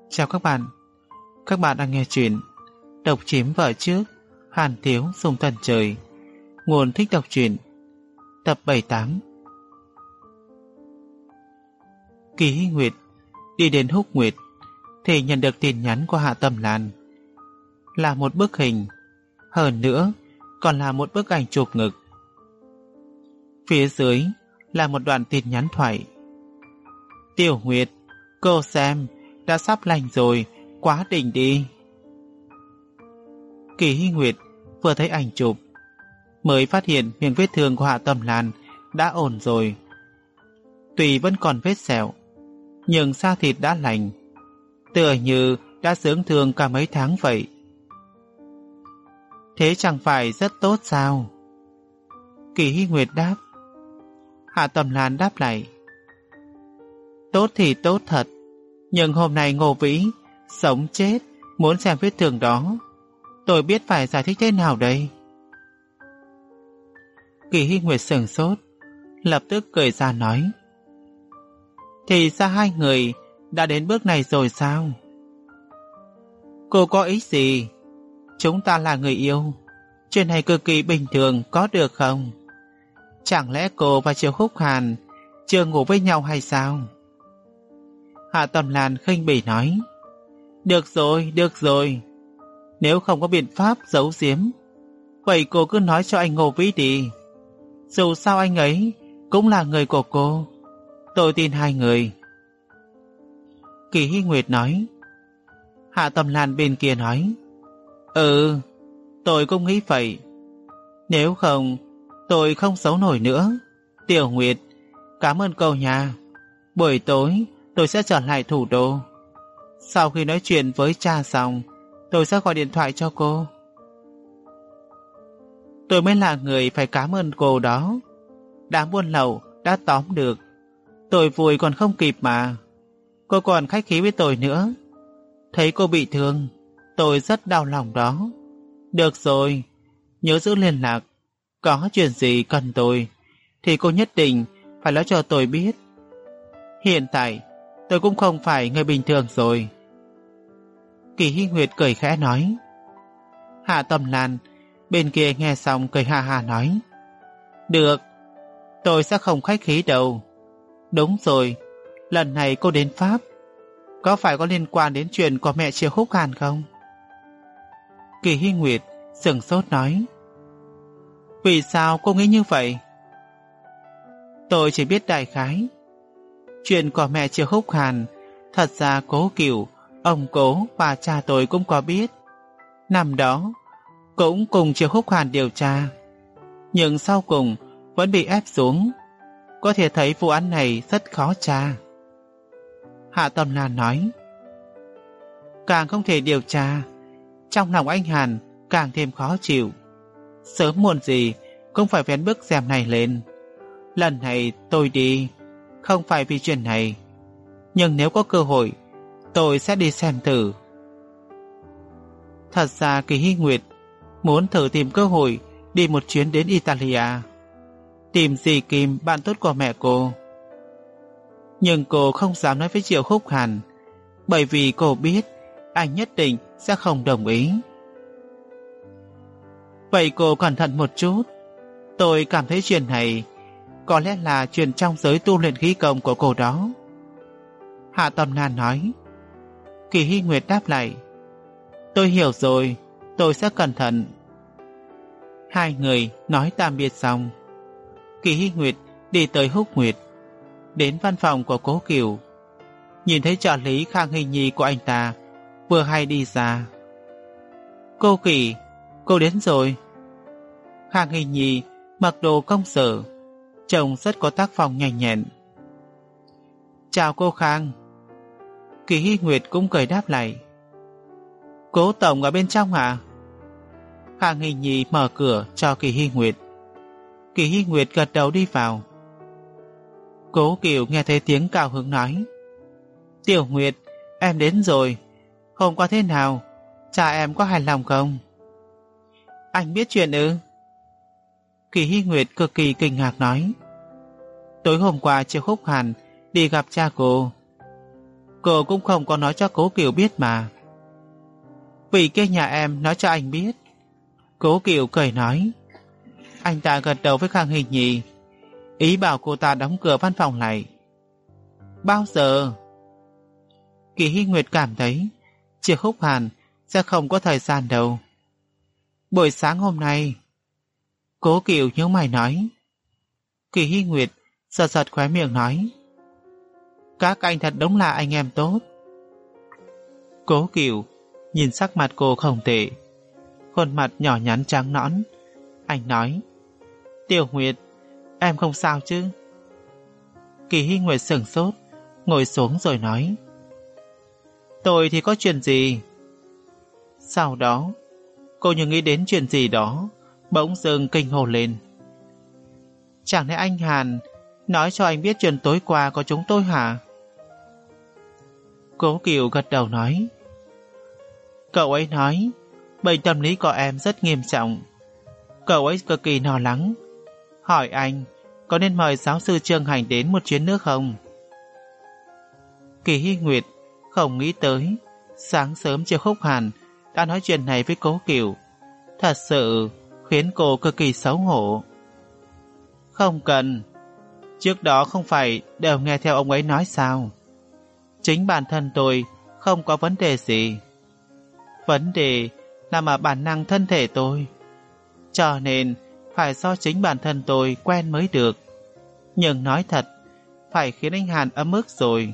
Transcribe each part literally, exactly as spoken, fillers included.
Chào các bạn. Các bạn đang nghe chuyện Độc Chiếm Vợ Trước, Hàn Thiếu Sung Thần Trời. Nguồn Thích Đọc Truyện. Tập bảy mươi tám. Kỳ Hy Nguyệt đi đến Húc Nguyệt thì nhận được tin nhắn của Hạ Tầm Lan. Là một bức hình, hơn nữa còn là một bức ảnh chụp ngực. Phía dưới là một đoạn tin nhắn thoại. Tiểu Nguyệt, cô xem, đã sắp lành rồi, quá đỉnh đi. Kỳ Hy Nguyệt vừa thấy ảnh chụp mới phát hiện miệng vết thương của Hạ Tầm Lan đã ổn rồi. Tuy vẫn còn vết sẹo, nhưng da thịt đã lành, tựa như đã dưỡng thương cả mấy tháng vậy. Thế chẳng phải rất tốt sao? Kỳ Hy Nguyệt đáp. Hạ Tầm Lan đáp lại. Tốt thì tốt thật, nhưng hôm nay Ngô Vĩ sống chết muốn xem vết thương đó, tôi biết phải giải thích thế nào đây? Kỳ Hy Nguyệt sửng sốt, lập tức cười ra nói. Thì ra hai người đã đến bước này rồi sao? Cô có ý gì? Chúng ta là người yêu, chuyện này cực kỳ bình thường, có được không? Chẳng lẽ cô và Triệu Húc Hàn chưa ngủ với nhau hay sao? Hạ Tầm Lan khinh bỉ nói. Được rồi, được rồi. Nếu không có biện pháp giấu giếm, vậy cô cứ nói cho anh Ngô Vĩ đi. Dù sao anh ấy cũng là người của cô, tôi tin hai người. Kỳ Hy Nguyệt nói. Hạ Tầm Lan bên kia nói. Ừ, tôi cũng nghĩ vậy. Nếu không, tôi không sống nổi nữa. Tiểu Nguyệt, cảm ơn cô nha. Buổi tối tôi sẽ trở lại thủ đô. Sau khi nói chuyện với cha xong, tôi sẽ gọi điện thoại cho cô. Tôi mới là người phải cảm ơn cô đó. Đám buôn lậu đã tóm được, tôi vui còn không kịp mà. Cô còn khách khí với tôi nữa. Thấy cô bị thương, tôi rất đau lòng đó. Được rồi, nhớ giữ liên lạc. Có chuyện gì cần tôi thì cô nhất định phải nói cho tôi biết. Hiện tại tôi cũng không phải người bình thường rồi. Kỳ Hy Nguyệt cười khẽ nói. Hạ Tầm Lan bên kia nghe xong cười ha ha nói. Được, tôi sẽ không khách khí đâu. Đúng rồi, lần này cô đến Pháp có phải có liên quan đến chuyện của mẹ Triệu Húc Hàn không? Kỳ Hy Nguyệt sửng sốt nói. Vì sao cô nghĩ như vậy? Tôi chỉ biết đại khái. Chuyện của mẹ Triệu Húc Hàn, thật ra Cố Cửu, ông Cố và cha tôi cũng có biết. Năm đó cũng cùng Triệu Húc Hàn điều tra, nhưng sau cùng vẫn bị ép xuống. Có thể thấy vụ án này rất khó tra. Hạ Tầm Lan nói. Càng không thể điều tra, trong lòng anh Hàn càng thêm khó chịu. Sớm muộn gì cũng phải vén bức rèm này lên. Lần này tôi đi không phải vì chuyện này, nhưng nếu có cơ hội tôi sẽ đi xem thử. Thật ra Kỳ Hy Nguyệt muốn thử tìm cơ hội đi một chuyến đến Italia, tìm dì Kim, bạn tốt của mẹ cô. Nhưng cô không dám nói với Triệu Húc Hàn, bởi vì cô biết anh nhất định sẽ không đồng ý. Vậy cô cẩn thận một chút. Tôi cảm thấy chuyện này có lẽ là chuyện trong giới tu luyện khí công của cô đó. Hạ Tầm Lan nói. Kỳ Hy Nguyệt đáp lại. Tôi hiểu rồi, tôi sẽ cẩn thận. Hai người nói tạm biệt xong, Kỳ Hy Nguyệt đi tới Húc Nguyệt, đến văn phòng của Cố Cửu. Nhìn thấy trợ lý Khang Hình Nhi của anh ta vừa hay đi ra. Cô Kỳ, cô đến rồi. Khang Hình Nhi mặc đồ công sở, trông rất có tác phong nhanh nhẹn. Chào cô Khang. Kỳ Hy Nguyệt cũng cười đáp lại. Cố tổng ở bên trong à? Khang Hình Nhi mở cửa cho Kỳ Hy Nguyệt. Kỳ Hy Nguyệt gật đầu đi vào. Cố Cửu nghe thấy tiếng cao hứng nói. Tiểu Nguyệt, em đến rồi. Hôm qua thế nào? Cha em có hài lòng không? Anh biết chuyện ư? Kỳ Hy Nguyệt cực kỳ kinh ngạc nói. Tối hôm qua Triệu Húc Hàn đi gặp cha cô. Cô cũng không có nói cho Cố Kiều biết mà. Vì kia nhà em nói cho anh biết. Cố Kiều cười nói. Anh ta gật đầu với Khang Hình Nhi, ý bảo cô ta đóng cửa văn phòng lại. Bao giờ? Kỳ Hy Nguyệt cảm thấy Triệu Khúc Hàn sẽ không có thời gian đâu. Buổi sáng hôm nay. Cố Kiều nhíu mày nói. Kỳ Hy Nguyệt giật giật khóe miệng nói. Các anh thật đúng là anh em tốt. Cố Kiều nhìn sắc mặt cô không tệ, khuôn mặt nhỏ nhắn trắng nõn. Anh nói. Tiểu Nguyệt, em không sao chứ? Kỳ Hy Nguyệt sửng sốt, ngồi xuống rồi nói. Tôi thì có chuyện gì? Sau đó, cô như nghĩ đến chuyện gì đó, bỗng dưng kinh hồn lên. Chẳng lẽ anh Hàn nói cho anh biết chuyện tối qua có chúng tôi hả? Cố Kiều gật đầu nói. Cậu ấy nói bệnh tâm lý của em rất nghiêm trọng. Cậu ấy cực kỳ lo lắng, hỏi anh có nên mời giáo sư Trương Hành đến một chuyến nữa không? Kỳ Hy Nguyệt không nghĩ tới sáng sớm Triệu Khúc Hàn đã nói chuyện này với Cố Kiều, thật sự khiến cô cực kỳ xấu hổ. Không cần, trước đó không phải đều nghe theo ông ấy nói sao? Chính bản thân tôi không có vấn đề gì. Vấn đề nằm ở bản năng thân thể tôi, cho nên phải do chính bản thân tôi quen mới được. Nhưng nói thật, phải khiến anh Hàn ấm ức rồi.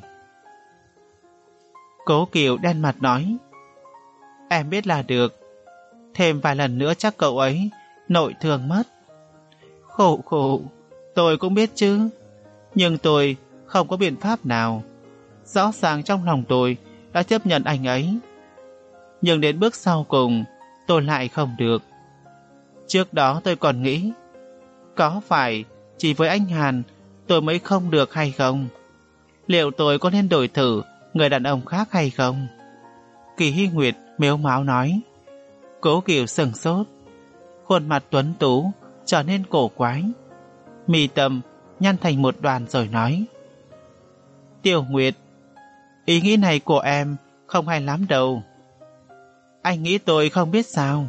Cố Kiều đen mặt nói. Em biết là được, thêm vài lần nữa chắc cậu ấy nội thương mất. Khổ khổ, tôi cũng biết chứ, nhưng tôi không có biện pháp nào. Rõ ràng trong lòng tôi đã chấp nhận anh ấy, nhưng đến bước sau cùng tôi lại không được. Trước đó tôi còn nghĩ, có phải chỉ với anh Hàn tôi mới không được hay không? Liệu tôi có nên đổi thử người đàn ông khác hay không? Kỳ Hy Nguyệt mếu máo nói. Cố Kiều sừng sốt, khuôn mặt tuấn tú trở nên cổ quái, mi tâm nhăn thành một đoàn rồi nói. Tiểu Nguyệt, ý nghĩ này của em không hay lắm đâu. Anh nghĩ tôi không biết sao?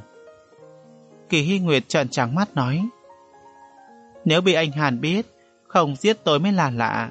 Kỳ Hy Nguyệt trợn trắng mắt nói. Nếu bị anh Hàn biết, không giết tôi mới là lạ.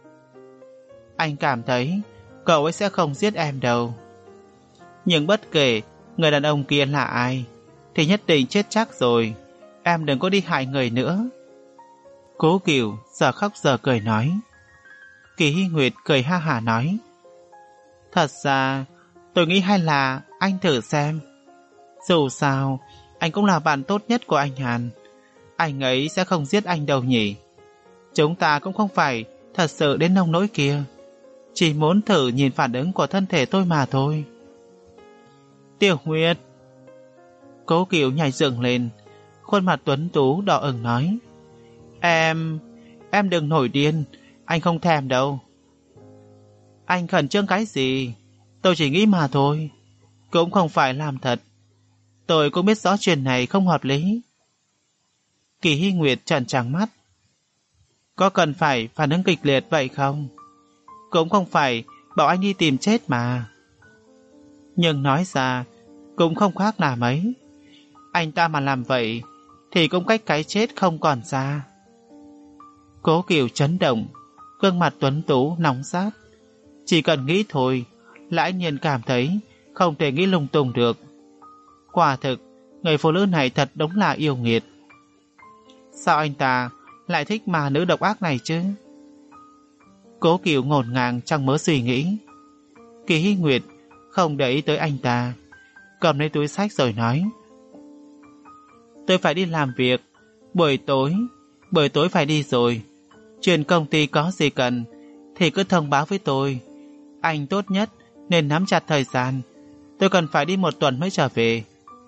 Anh cảm thấy cậu ấy sẽ không giết em đâu. Nhưng bất kể người đàn ông kia là ai, thì nhất định chết chắc rồi. Em đừng có đi hại người nữa. Cố Kiều giờ khóc giờ cười nói. Kỳ Hy Nguyệt cười ha hả nói. Thật ra tôi nghĩ hay là anh thử xem. Dù sao anh cũng là bạn tốt nhất của anh Hàn, anh ấy sẽ không giết anh đâu nhỉ. Chúng ta cũng không phải thật sự đến nông nỗi kia, chỉ muốn thử nhìn phản ứng của thân thể tôi mà thôi. Tiểu Nguyệt. Cố Kiều nhảy dựng lên, khuôn mặt tuấn tú đỏ ửng nói. Em, em đừng nổi điên, anh không thèm đâu. Anh khẩn trương cái gì? Tôi chỉ nghĩ mà thôi, cũng không phải làm thật. Tôi cũng biết rõ chuyện này không hợp lý. Kỳ Hy Nguyệt trợn trắng mắt. Có cần phải phản ứng kịch liệt vậy không? Cũng không phải bảo anh đi tìm chết mà. Nhưng nói ra cũng không khác là mấy. Anh ta mà làm vậy thì cũng cách cái chết không còn xa. Cố Kiều chấn động, gương mặt tuấn tú nóng rát. Chỉ cần nghĩ thôi là anh nhiên cảm thấy không thể nghĩ lung tung được. Quả thực, người phụ nữ này thật đúng là yêu nghiệt. Sao anh ta lại thích mà nữ độc ác này chứ? Cố Kiều ngổn ngang trong mớ suy nghĩ. Kỳ Hy Nguyệt không để ý tới anh ta, cầm lấy túi sách rồi nói. Tôi phải đi làm việc, buổi tối, buổi tối phải đi rồi. Chuyện công ty có gì cần thì cứ thông báo với tôi. Anh tốt nhất nên nắm chặt thời gian, tôi cần phải đi một tuần mới trở về.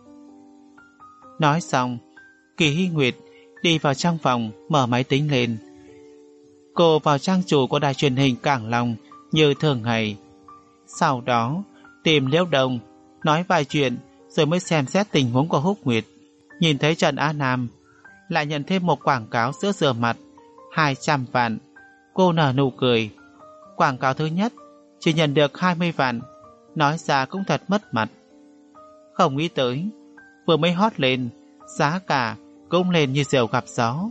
Nói xong, Kỳ Hy Nguyệt đi vào trong phòng mở máy tính lên. Cô vào trang chủ của đài truyền hình Cảng Long như thường ngày. Sau đó tìm Liễu Đồng nói vài chuyện rồi mới xem xét tình huống của Húc Nguyệt. Nhìn thấy Trần Á Nam lại nhận thêm một quảng cáo sữa rửa mặt hai trăm vạn. Cô nở nụ cười. Quảng cáo thứ nhất chỉ nhận được hai mươi vạn, nói ra cũng thật mất mặt. Không nghĩ tới, vừa mới hót lên, giá cả cũng lên như diều gặp gió.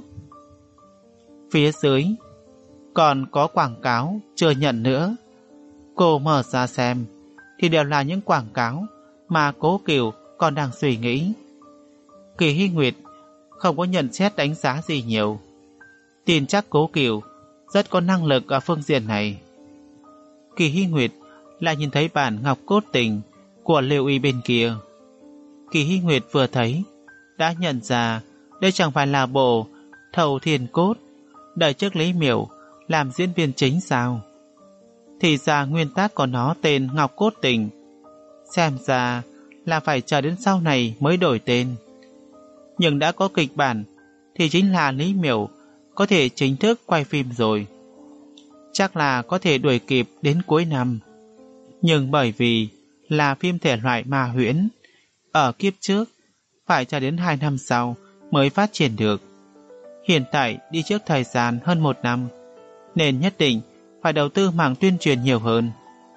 Phía dưới còn có quảng cáo chưa nhận nữa. Cô mở ra xem thì đều là những quảng cáo mà Cố Cửu còn đang suy nghĩ. Kỳ Hy Nguyệt không có nhận xét đánh giá gì nhiều, tin chắc Cố Cửu rất có năng lực ở phương diện này. Kỳ Hy Nguyệt lại nhìn thấy bản ngọc cốt tình của Lưu Y bên kia. Kỳ Hy Nguyệt vừa thấy đã nhận ra đây chẳng phải là bộ Thầu Thiên Cốt đợi trước Lý Miểu làm diễn viên chính sao? Thì ra nguyên tác của nó tên Ngọc Cốt Tình, xem ra là phải chờ đến sau này mới đổi tên. Nhưng đã có kịch bản thì chính là Lý Miểu có thể chính thức quay phim rồi. Chắc là có thể đuổi kịp đến cuối năm. Nhưng bởi vì là phim thể loại ma huyễn, ở kiếp trước phải chờ đến hai năm sau mới phát triển được. Hiện tại đi trước thời gian hơn một năm, nên nhất định phải đầu tư mảng tuyên truyền nhiều hơn.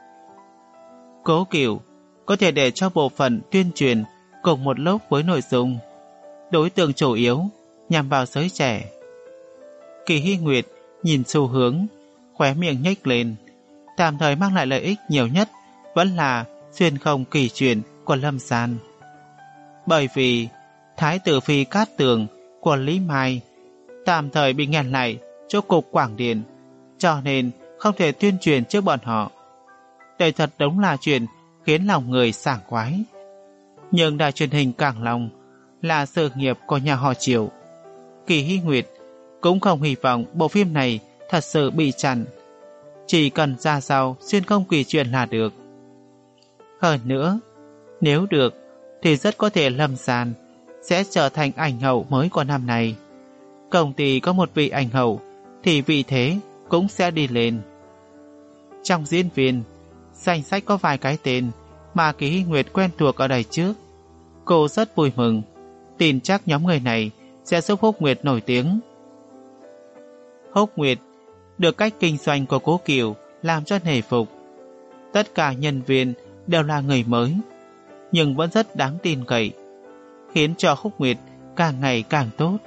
Cố Cửu có thể để cho bộ phận tuyên truyền cùng một lúc với nội dung, đối tượng chủ yếu nhằm vào giới trẻ. Kỳ Hy Nguyệt nhìn xu hướng, khóe miệng nhếch lên. Tạm thời mang lại lợi ích nhiều nhất vẫn là xuyên không kỳ truyền của Lâm San. Bởi vì Thái tử phi Cát Tường của Lý Mai tạm thời bị nghẹn lại chỗ cục Quảng Điền, cho nên không thể tuyên truyền trước bọn họ. Đây thật đúng là chuyện khiến lòng người sảng khoái. Nhưng đài truyền hình Cảng Long là sự nghiệp của nhà họ Triệu. Kỳ Hy Nguyệt cũng không hy vọng bộ phim này thật sự bị chặn. Chỉ cần ra sau xuyên không kỳ truyền là được. Hơn nữa, nếu được thì rất có thể Lâm San sẽ trở thành ảnh hậu mới của năm này. Công ty có một vị ảnh hậu thì vị thế cũng sẽ đi lên. Trong diễn viên, danh sách có vài cái tên mà Kỳ Hy Nguyệt quen thuộc ở đời trước. Cô rất vui mừng, tin chắc nhóm người này sẽ giúp Húc Nguyệt nổi tiếng. Húc Nguyệt được cách kinh doanh của Cố Cửu làm cho nể phục. Tất cả nhân viên đều là người mới, nhưng vẫn rất đáng tin cậy, khiến cho Húc Nguyệt càng ngày càng tốt.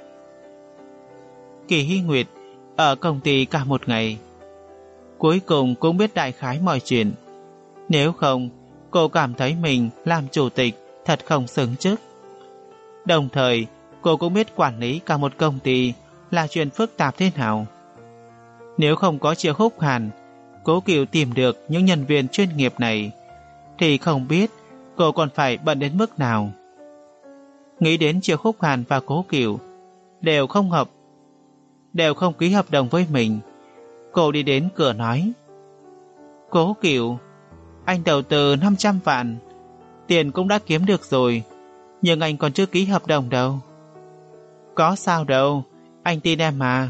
Kỳ Hy Nguyệt ở công ty cả một ngày, cuối cùng cũng biết đại khái mọi chuyện. Nếu không, cô cảm thấy mình làm chủ tịch thật không xứng chức. Đồng thời, cô cũng biết quản lý cả một công ty là chuyện phức tạp thế nào. Nếu không có Triệu Húc Hàn, Cố Cửu tìm được những nhân viên chuyên nghiệp này, thì không biết cô còn phải bận đến mức nào. Nghĩ đến Triệu Húc Hàn và Cố Cửu đều không hợp, đều không ký hợp đồng với mình, cô đi đến cửa nói: Cố Cửu, anh đầu tư năm trăm vạn, tiền cũng đã kiếm được rồi, nhưng anh còn chưa ký hợp đồng đâu. Có sao đâu, anh tin em mà.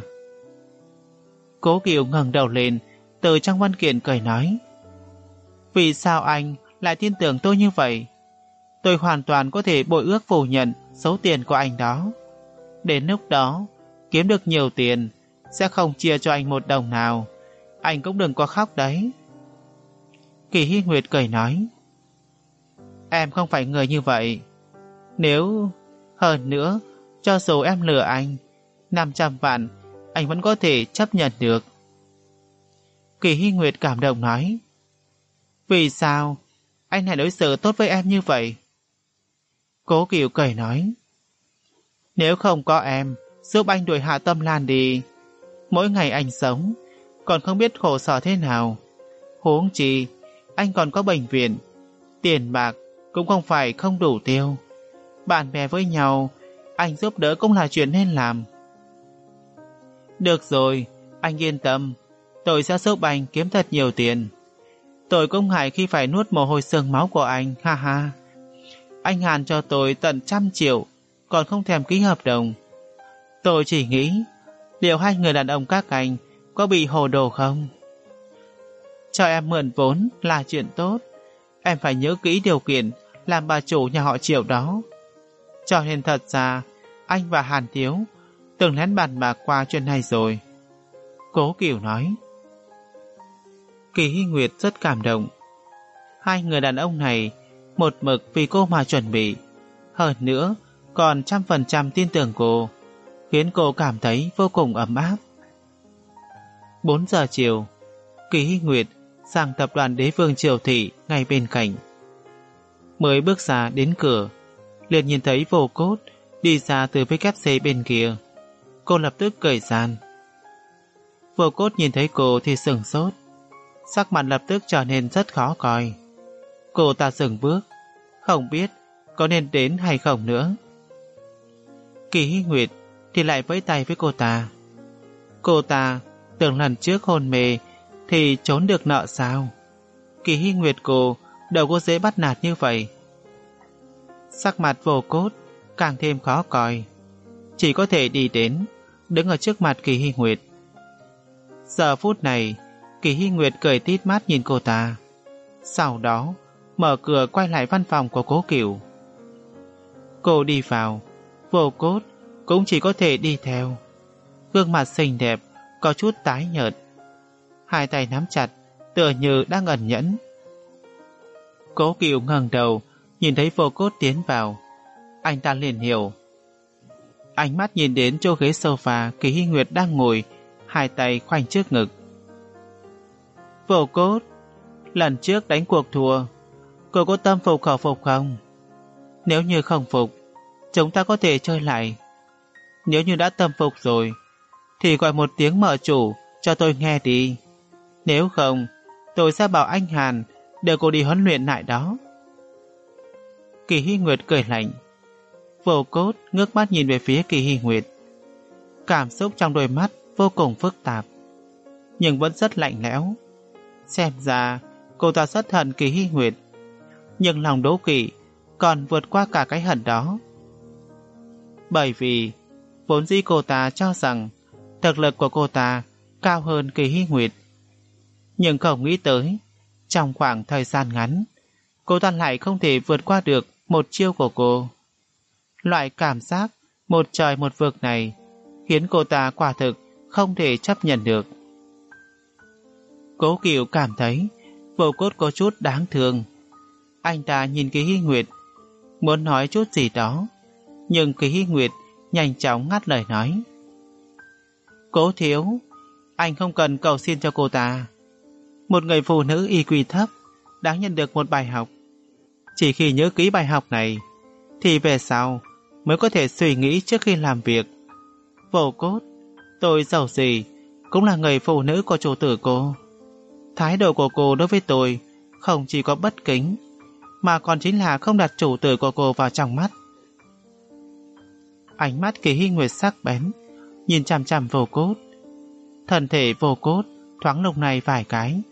Cố Cửu ngẩng đầu lên, từ trong văn kiện cười nói: Vì sao anh lại tin tưởng tôi như vậy? Tôi hoàn toàn có thể bội ước phủ nhận số tiền của anh đó. Đến lúc đó, kiếm được nhiều tiền, sẽ không chia cho anh một đồng nào. Anh cũng đừng có khóc đấy. Kỳ Hy Nguyệt cười nói: Em không phải người như vậy. Nếu hơn nữa, cho dù em lừa anh, năm trăm vạn anh vẫn có thể chấp nhận được. Kỳ Hy Nguyệt cảm động nói: Vì sao anh lại đối xử tốt với em như vậy? Cố Cửu cười nói: Nếu không có em giúp anh đuổi Hạ Tâm Lan đi, mỗi ngày anh sống còn không biết khổ sở thế nào. Huống chi anh còn có bệnh viện, tiền bạc cũng không phải không đủ tiêu. Bạn bè với nhau, anh giúp đỡ cũng là chuyện nên làm. Được rồi, anh yên tâm, tôi sẽ giúp anh kiếm thật nhiều tiền. Tôi cũng ngại khi phải nuốt mồ hôi xương máu của anh, ha ha. Anh Hàn cho tôi tận trăm triệu, còn không thèm ký hợp đồng. Tôi chỉ nghĩ, liệu hai người đàn ông các anh có bị hồ đồ không? Cho em mượn vốn là chuyện tốt, em phải nhớ kỹ điều kiện làm bà chủ nhà họ Triệu đó. Cho nên thật ra, anh và Hàn Tiếu từng lén bàn bạc qua chuyện này rồi. Cố Cửu nói: Kỳ Hy Nguyệt rất cảm động. Hai người đàn ông này một mực vì cô mà chuẩn bị, hơn nữa còn trăm phần trăm tin tưởng cô, khiến cô cảm thấy vô cùng ấm áp. Bốn giờ chiều, Kỳ Hy Nguyệt sang tập đoàn Đế Vương Triều Thị ngay bên cạnh. Mới bước ra đến cửa, liền nhìn thấy Vô Cốt đi ra từ vê kép xê bên kia. Cô lập tức cười gian. Vô Cốt nhìn thấy cô thì sửng sốt, sắc mặt lập tức trở nên rất khó coi. Cô ta dừng bước, không biết có nên đến hay không nữa. Kỳ Hy Nguyệt thì lại vẫy tay với cô ta. Cô ta tưởng lần trước hôn mê thì trốn được nợ sao? Kỳ Hy Nguyệt cô đâu có dễ bắt nạt như vậy. Sắc mặt Vô Cốt càng thêm khó coi, chỉ có thể đi đến đứng ở trước mặt Kỳ Hy Nguyệt. Giờ phút này, Kỳ Hy Nguyệt cười tít mắt nhìn cô ta, sau đó mở cửa quay lại văn phòng của Cố Cửu. Cô đi vào, Vô Cốt cũng chỉ có thể đi theo. Gương mặt xinh đẹp có chút tái nhợt, hai tay nắm chặt tựa như đang ẩn nhẫn. Cố Cửu ngẩng đầu nhìn thấy Vô Cốt tiến vào, anh ta liền hiểu. Ánh mắt nhìn đến chỗ ghế sofa Kỳ Hy Nguyệt đang ngồi, hai tay khoanh trước ngực. Vô Cốt, lần trước đánh cuộc thua, cô có tâm phục khẩu phục không? Nếu như không phục, chúng ta có thể chơi lại. Nếu như đã tâm phục rồi, thì gọi một tiếng mợ chủ cho tôi nghe đi. Nếu không, tôi sẽ bảo anh Hàn để cô đi huấn luyện lại đó. Kỳ Hy Nguyệt cười lạnh. Vô Cốt ngước mắt nhìn về phía Kỳ Hy Nguyệt. Cảm xúc trong đôi mắt vô cùng phức tạp, nhưng vẫn rất lạnh lẽo. Xem ra cô ta rất hận Kỳ Hy Nguyệt, nhưng lòng đố kỵ còn vượt qua cả cái hận đó. Bởi vì vốn dĩ cô ta cho rằng thực lực của cô ta cao hơn Kỳ Hy Nguyệt, nhưng không nghĩ tới trong khoảng thời gian ngắn cô ta lại không thể vượt qua được một chiêu của cô. Loại cảm giác một trời một vực này khiến cô ta quả thực không thể chấp nhận được. Cố Cửu cảm thấy Vô Cốt có chút đáng thương. Anh ta nhìn Kỳ Hy Nguyệt, muốn nói chút gì đó, nhưng Kỳ Hy Nguyệt nhanh chóng ngắt lời nói. Cố thiếu, anh không cần cầu xin cho cô ta. Một người phụ nữ i quy thấp đáng nhận được một bài học. Chỉ khi nhớ kỹ bài học này thì về sau mới có thể suy nghĩ trước khi làm việc. Vô Cốt, tôi dầu gì cũng là người phụ nữ của chủ tử cô. Thái độ của cô đối với tôi không chỉ có bất kính, mà còn chính là không đặt chủ tử của cô vào trong mắt. Ánh mắt Kỳ Hy Nguyệt sắc bén nhìn chằm chằm Vô Cốt. Thân thể Vô Cốt thoáng lung này vài cái.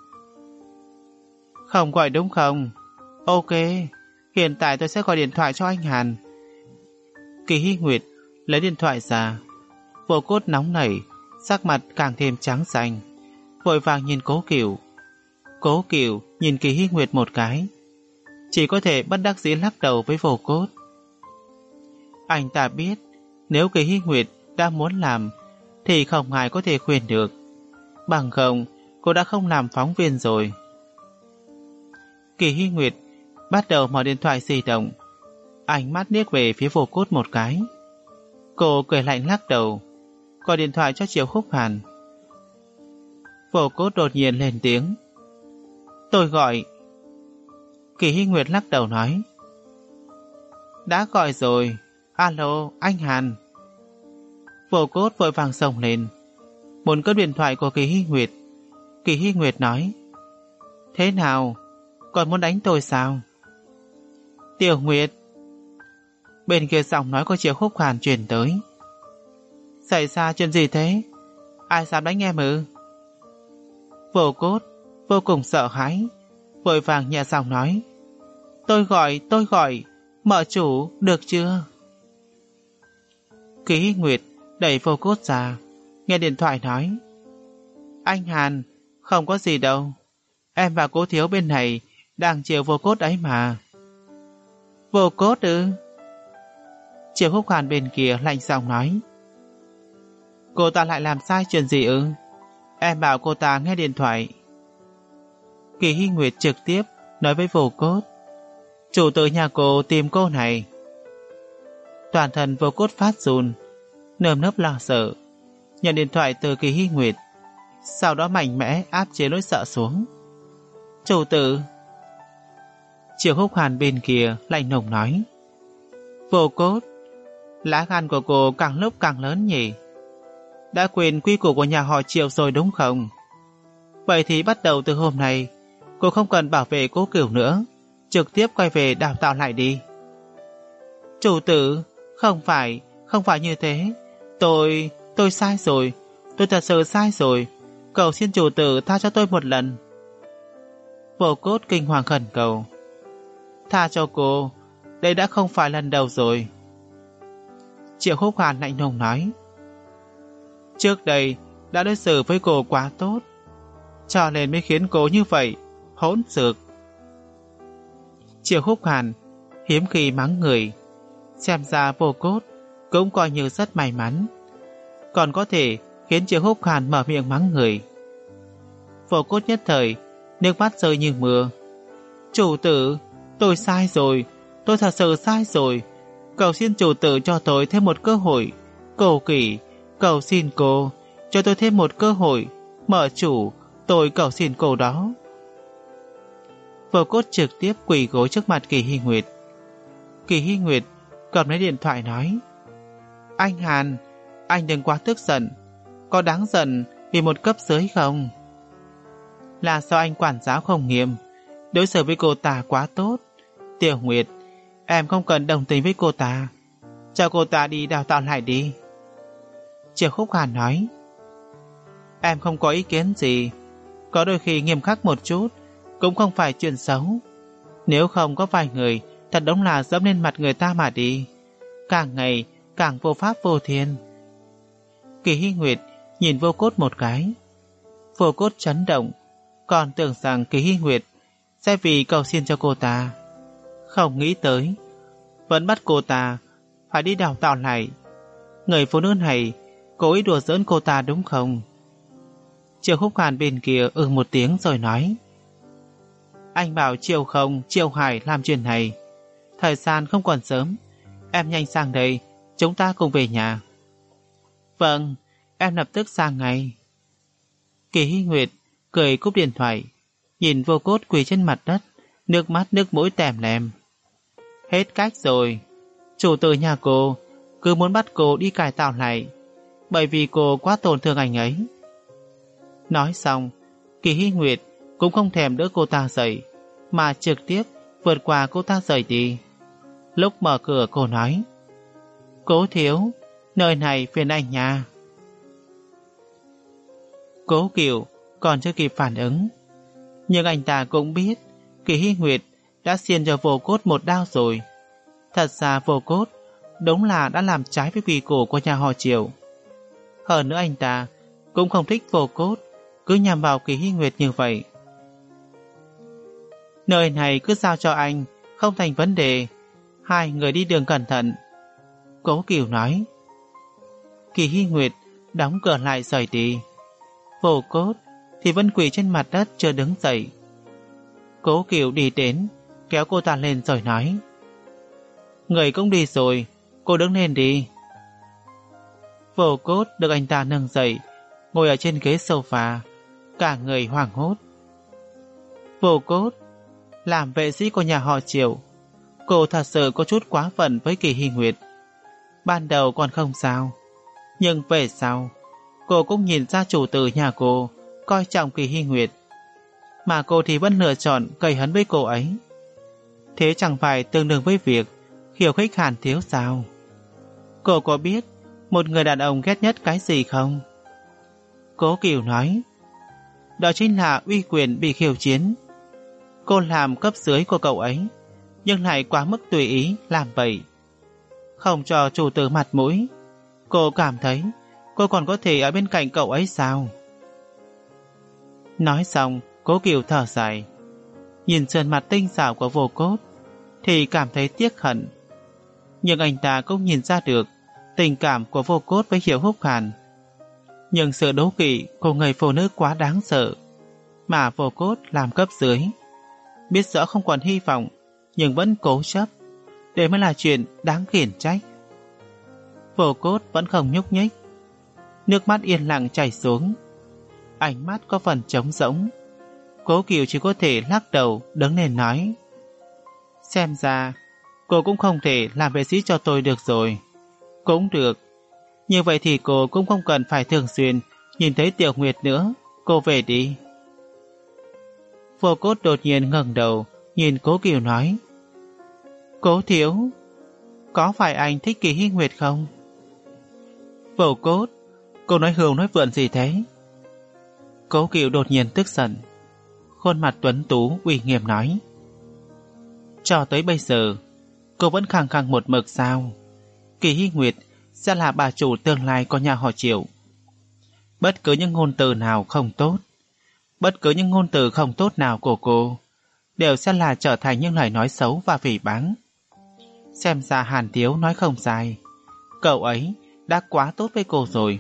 Không gọi đúng không? Ok, hiện tại tôi sẽ gọi điện thoại cho anh Hàn. Kỳ Hy Nguyệt lấy điện thoại ra. Vô Cốt nóng nảy, sắc mặt càng thêm trắng xanh, vội vàng nhìn Cố Cửu. Cố Cửu nhìn Kỳ Hy Nguyệt một cái, chỉ có thể bất đắc dĩ lắc đầu với Vô Cốt. Anh ta biết nếu Kỳ Hy Nguyệt đã muốn làm thì không ai có thể khuyên được, bằng không cô đã không làm phóng viên rồi. Kỳ Hy Nguyệt bắt đầu mở điện thoại di động, ánh mắt liếc về phía Vô Cốt một cái. Cô cười lạnh lắc đầu, gọi điện thoại cho Triệu Khúc Hàn. Vô Cốt đột nhiên lên tiếng. Tôi gọi. Kỳ Hy Nguyệt lắc đầu nói. Đã gọi rồi. Alo, anh Hàn. Vô Cốt vội vàng xông lên, muốn cướp điện thoại của Kỳ Hy Nguyệt. Kỳ Hy Nguyệt nói. Thế nào? Còn muốn đánh tôi sao? Tiểu Nguyệt. Bên kia giọng nói của Triệu Khúc Hàn truyền tới. Xảy ra chuyện gì thế? Ai dám đánh em ư? Vô Cốt vô cùng sợ hãi, vội vàng nhẹ giọng nói. Tôi gọi, tôi gọi, mợ chủ, được chưa? Kỳ Hy Nguyệt đẩy Vô Cốt ra, nghe điện thoại nói. Anh Hàn, không có gì đâu. Em và Cố thiếu bên này đang chiều Vô Cốt ấy mà. Vô Cốt ư? Triệu Khúc Hàn bên kia lạnh giọng nói. Cô ta lại làm sai chuyện gì ư? Em bảo cô ta nghe điện thoại. Kỳ Hy Nguyệt trực tiếp nói với Vô Cốt: chủ tử nhà cô tìm cô này. Toàn thân Vô Cốt phát run, nơm nớp lo sợ, nhận điện thoại từ Kỳ Hy Nguyệt, sau đó mạnh mẽ áp chế nỗi sợ xuống. Chủ tử. Triệu Húc Hàn bên kia lạnh lùng nói: Vô Cốt, lá gan của cô càng lúc càng lớn nhỉ? Đã quên quy củ của nhà họ Triệu rồi đúng không? Vậy thì bắt đầu từ hôm nay, cô không cần bảo vệ Cố Cửu nữa, trực tiếp quay về đào tạo lại đi. Chủ tử, không phải, không phải như thế. Tôi, tôi sai rồi, tôi thật sự sai rồi. Cầu xin chủ tử tha cho tôi một lần. Vô Cốt kinh hoàng khẩn cầu: tha cho cô, đây đã không phải lần đầu rồi. Triệu Húc Hàn lạnh lùng nói: trước đây đã đối xử với cô quá tốt, cho nên mới khiến cô như vậy, hỗn xược. Triệu Húc Hàn hiếm khi mắng người, xem ra Vô Cốt cũng coi như rất may mắn, còn có thể khiến Triệu Húc Hàn mở miệng mắng người. Vô Cốt nhất thời nước mắt rơi như mưa. Chủ tử, tôi sai rồi, tôi thật sự sai rồi. Cầu xin chủ tử cho tôi thêm một cơ hội. Cầu Kỷ, cầu xin cô cho tôi thêm một cơ hội. Mở chủ, tôi cầu xin cô đó. Vô Cốt trực tiếp quỳ gối trước mặt Kỳ Hy Nguyệt. Kỳ Hy Nguyệt cầm lấy điện thoại nói: anh Hàn, anh đừng quá tức giận. Có đáng giận vì một cấp dưới không? Là do anh quản giáo không nghiêm, đối xử với cô ta quá tốt. Tiểu Nguyệt, em không cần đồng tình với cô ta, cho cô ta đi đào tạo lại đi. Triệu Húc Hàn nói: em không có ý kiến gì. Có đôi khi nghiêm khắc một chút cũng không phải chuyện xấu. Nếu không có vài người thật đúng là dẫm lên mặt người ta mà đi, càng ngày càng vô pháp vô thiên. Kỳ Hy Nguyệt nhìn Vô Cốt một cái. Vô Cốt chấn động, còn tưởng rằng Kỳ Hy Nguyệt sẽ vì cầu xin cho cô ta, không nghĩ tới vẫn bắt cô ta phải đi đào tạo lại. Người phụ nữ này cố ý đùa giỡn cô ta đúng không? Triệu Húc Hàn bên kia ừ một tiếng rồi nói: anh bảo Triệu Không, Triệu Hải làm chuyện này. Thời gian không còn sớm, em nhanh sang đây, chúng ta cùng về nhà. Vâng, em lập tức sang ngay. Kỳ Hy Nguyệt cười cúp điện thoại, nhìn Vô Cốt quỳ trên mặt đất, nước mắt nước mũi tèm lem. Hết cách rồi, chủ tử nhà cô cứ muốn bắt cô đi cải tạo lại, bởi vì cô quá tổn thương anh ấy. Nói xong, Kỳ Hy Nguyệt cũng không thèm đỡ cô ta dậy, mà trực tiếp vượt qua cô ta rời đi. Lúc mở cửa cô nói: Cố thiếu, nơi này phiền anh nha. Cố Kiều còn chưa kịp phản ứng, nhưng anh ta cũng biết Kỳ Hy Nguyệt đã xiên cho Vô Cốt một đao rồi. Thật ra Vô Cốt đúng là đã làm trái với quy củ của nhà họ Triệu. Hơn nữa anh ta cũng không thích Vô Cốt cứ nhằm vào Kỳ Hy Nguyệt như vậy. Nơi này cứ giao cho anh, không thành vấn đề. Hai người đi đường cẩn thận. Cố Kiều nói. Kỳ Hy Nguyệt đóng cửa lại rời đi. Vô Cốt thì vẫn quỳ trên mặt đất chưa đứng dậy. Cố Kiều đi đến, kéo cô ta lên rồi nói: Người cũng đi rồi, cô đứng lên đi. Vô Cốt được anh ta nâng dậy, ngồi ở trên ghế sofa, cả người hoảng hốt. Vô Cốt, làm vệ sĩ của nhà họ Triệu, cô thật sự có chút quá phận với Kỳ Hy Nguyệt. Ban đầu còn không sao, nhưng về sau cô cũng nhìn ra chủ tử nhà cô coi trọng Kỳ Hy Nguyệt, mà cô thì vẫn lựa chọn cầy hấn với cô ấy. Thế chẳng phải tương đương với việc khiêu khích Hàn thiếu sao? Cô có biết một người đàn ông ghét nhất cái gì không? Cố Kiều nói: Đó chính là uy quyền bị khiêu chiến. Cô làm cấp dưới của cậu ấy, nhưng lại quá mức tùy ý làm vậy, không cho chủ tử mặt mũi. Cô cảm thấy cô còn có thể ở bên cạnh cậu ấy sao? Nói xong, Cố Kiều thở dài, nhìn sườn mặt tinh xảo của Vô Cốt thì cảm thấy tiếc hận. Nhưng anh ta cũng nhìn ra được tình cảm của Vô Cốt với Hiểu Húc Hàn. Nhưng sự đố kỵ của người phụ nữ quá đáng sợ, mà Vô Cốt làm cấp dưới. Biết rõ không còn hy vọng, nhưng vẫn cố chấp. Đây mới là chuyện đáng khiển trách. Vô Cốt vẫn không nhúc nhích. Nước mắt yên lặng chảy xuống. Ánh mắt có phần trống rỗng. Cố Kiều chỉ có thể lắc đầu đứng lên nói: Xem ra cô cũng không thể làm vệ sĩ cho tôi được rồi. Cũng được. Như vậy thì cô cũng không cần phải thường xuyên nhìn thấy Tiểu Nguyệt nữa. Cô về đi. Vô Cốt đột nhiên ngẩng đầu nhìn Cố Kiều nói: Cố thiếu, có phải anh thích Kỳ Hy Nguyệt không? Vô Cốt, cô nói hưu nói vượn gì thế? Cố Kiều đột nhiên tức giận. Khuôn mặt tuấn tú uy nghiêm nói: Cho tới bây giờ cô vẫn khăng khăng một mực sao? Kỳ Hy Nguyệt sẽ là bà chủ tương lai của nhà họ Triệu. Bất cứ những ngôn từ nào không tốt, bất cứ những ngôn từ không tốt nào của cô đều sẽ là trở thành những lời nói xấu và phỉ báng. Xem ra Hàn Tiếu nói không sai, cậu ấy đã quá tốt với cô rồi.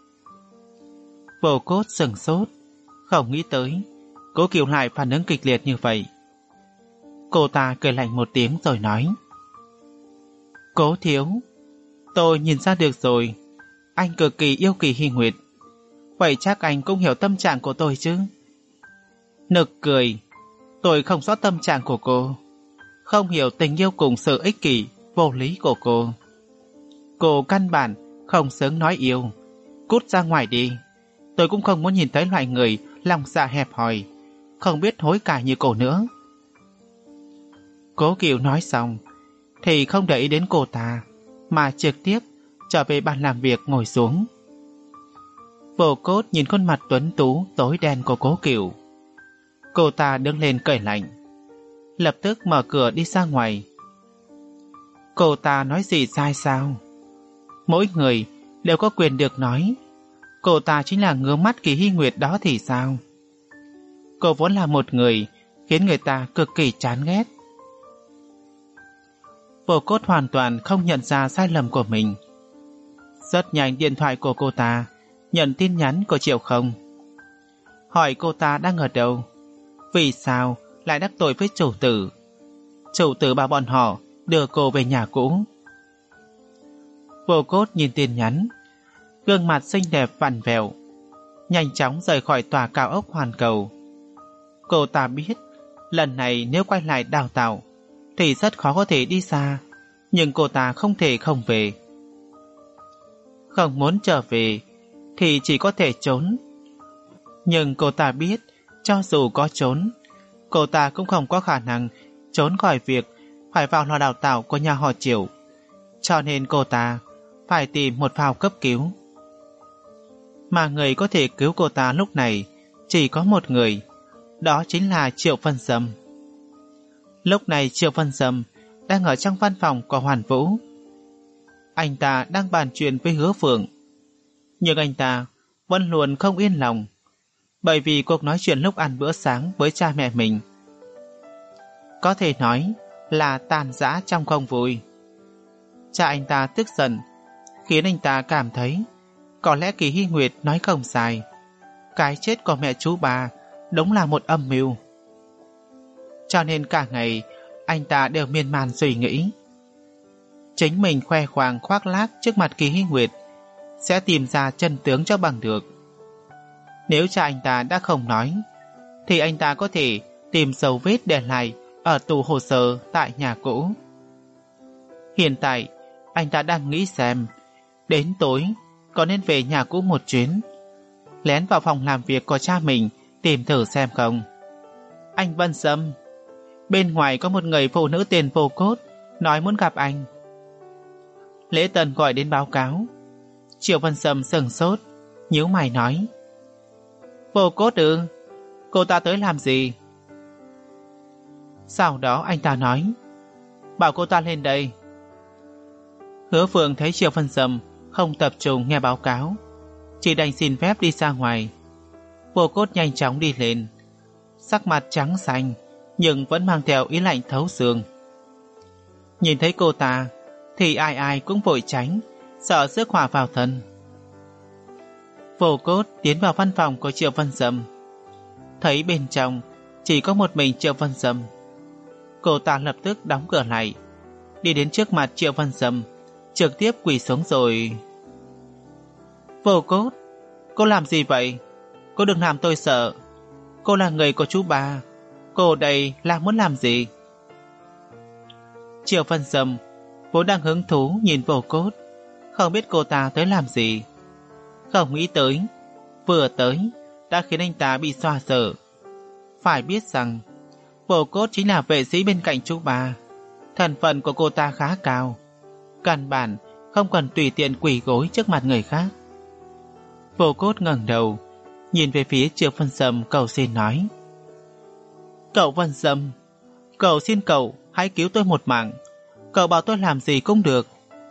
Vô Cốt sừng sốt, không nghĩ tới Cố Kiều lại phản ứng kịch liệt như vậy. Cô ta cười lạnh một tiếng rồi nói: Cố thiếu, tôi nhìn ra được rồi, anh cực kỳ yêu Kỳ Hy Nguyệt. Vậy chắc anh cũng hiểu tâm trạng của tôi chứ? Nực cười, tôi không rõ tâm trạng của cô, không hiểu tình yêu cùng sự ích kỷ vô lý của cô. Cô căn bản không xứng nói yêu. Cút ra ngoài đi. Tôi cũng không muốn nhìn thấy loại người lòng dạ hẹp hòi, không biết hối cải như cô nữa. Cố Kiều nói xong thì không để ý đến cô ta, mà trực tiếp trở về bàn làm việc ngồi xuống. Vô Cốt nhìn khuôn mặt tuấn tú tối đen của Cố Kiều. Cô ta đứng lên cười lạnh, lập tức mở cửa đi ra ngoài. Cô ta nói gì sai sao? Mỗi người đều có quyền được nói. Cô ta chính là ngứa mắt Kỳ Hy Nguyệt đó thì sao? Cô vốn là một người khiến người ta cực kỳ chán ghét. Vô Cốt hoàn toàn không nhận ra sai lầm của mình. Rất nhanh điện thoại của cô ta nhận tin nhắn của Triệu Không, hỏi cô ta đang ở đâu, vì sao lại đắc tội với chủ tử. Chủ tử bảo bọn họ đưa cô về nhà cũ. Vô Cốt nhìn tin nhắn, gương mặt xinh đẹp vặn vẹo, nhanh chóng rời khỏi tòa cao ốc Hoàn Cầu. Cô ta biết lần này nếu quay lại đào tạo thì rất khó có thể đi xa, nhưng cô ta không thể không về. Không muốn trở về thì chỉ có thể trốn. Nhưng cô ta biết cho dù có trốn, cô ta cũng không có khả năng trốn khỏi việc phải vào lò đào tạo của nhà họ Triệu. Cho nên cô ta phải tìm một phao cấp cứu. Mà người có thể cứu cô ta lúc này chỉ có một người, đó chính là Triệu Vân Sâm. Lúc này Triệu Vân Sâm đang ở trong văn phòng của Hoàn Vũ. Anh ta đang bàn chuyện với Hứa Phượng, nhưng anh ta vẫn luôn không yên lòng, bởi vì cuộc nói chuyện lúc ăn bữa sáng với cha mẹ mình có thể nói là tàn rã trong không vui. Cha anh ta tức giận, khiến anh ta cảm thấy có lẽ Kỳ Hy Nguyệt nói không sai, cái chết của mẹ chú bà đúng là một âm mưu. Cho nên cả ngày anh ta đều miên man suy nghĩ. Chính mình khoe khoang khoác lác trước mặt Kỳ Hy Nguyệt sẽ tìm ra chân tướng cho bằng được. Nếu cha anh ta đã không nói, thì anh ta có thể tìm dấu vết để lại ở tủ hồ sơ tại nhà cũ. Hiện tại anh ta đang nghĩ xem đến tối có nên về nhà cũ một chuyến, lén vào phòng làm việc của cha mình tìm thử xem không. Anh Vân Sâm, bên ngoài có một người phụ nữ tên Vô Cốt nói muốn gặp anh. Lễ Tân gọi đến báo cáo. Triệu Vân Sâm sừng sốt, nhíu mày nói: Vô Cốt ư? Cô ta tới làm gì? Sau đó anh ta nói: bảo cô ta lên đây. Hứa Phượng thấy Triệu Vân Sâm không tập trung nghe báo cáo, chỉ đành xin phép đi ra ngoài. Vô Cốt nhanh chóng đi lên, sắc mặt trắng xanh nhưng vẫn mang theo ý lạnh thấu xương. Nhìn thấy cô ta thì ai ai cũng vội tránh, sợ rước họa vào thân. Vô Cốt tiến vào văn phòng của Triệu Vân Sâm. thấy bên trong chỉ có một mình Triệu Vân Sâm. Cô ta lập tức đóng cửa lại, đi đến trước mặt Triệu Vân Sâm, trực tiếp quỳ xuống rồi. Vô Cốt, cô làm gì vậy? Cô đừng làm tôi sợ. Cô là người của chú ba. Cô đây là muốn làm gì? Triệu Vân Sâm vốn đang hứng thú nhìn Vô Cốt, không biết cô ta tới làm gì. Không nghĩ tới, vừa tới đã khiến anh ta bị xoa sợ. Phải biết rằng Vô Cốt chính là vệ sĩ bên cạnh chú ba. Thân phận của cô ta khá cao, căn bản không cần tùy tiện quỳ gối trước mặt người khác. Vô Cốt ngẩng đầu nhìn về phía Triệu Vân Sâm, cầu xin nói: Cậu Vân Sâm, cậu xin cậu hãy cứu tôi một mạng. Cậu bảo tôi làm gì cũng được.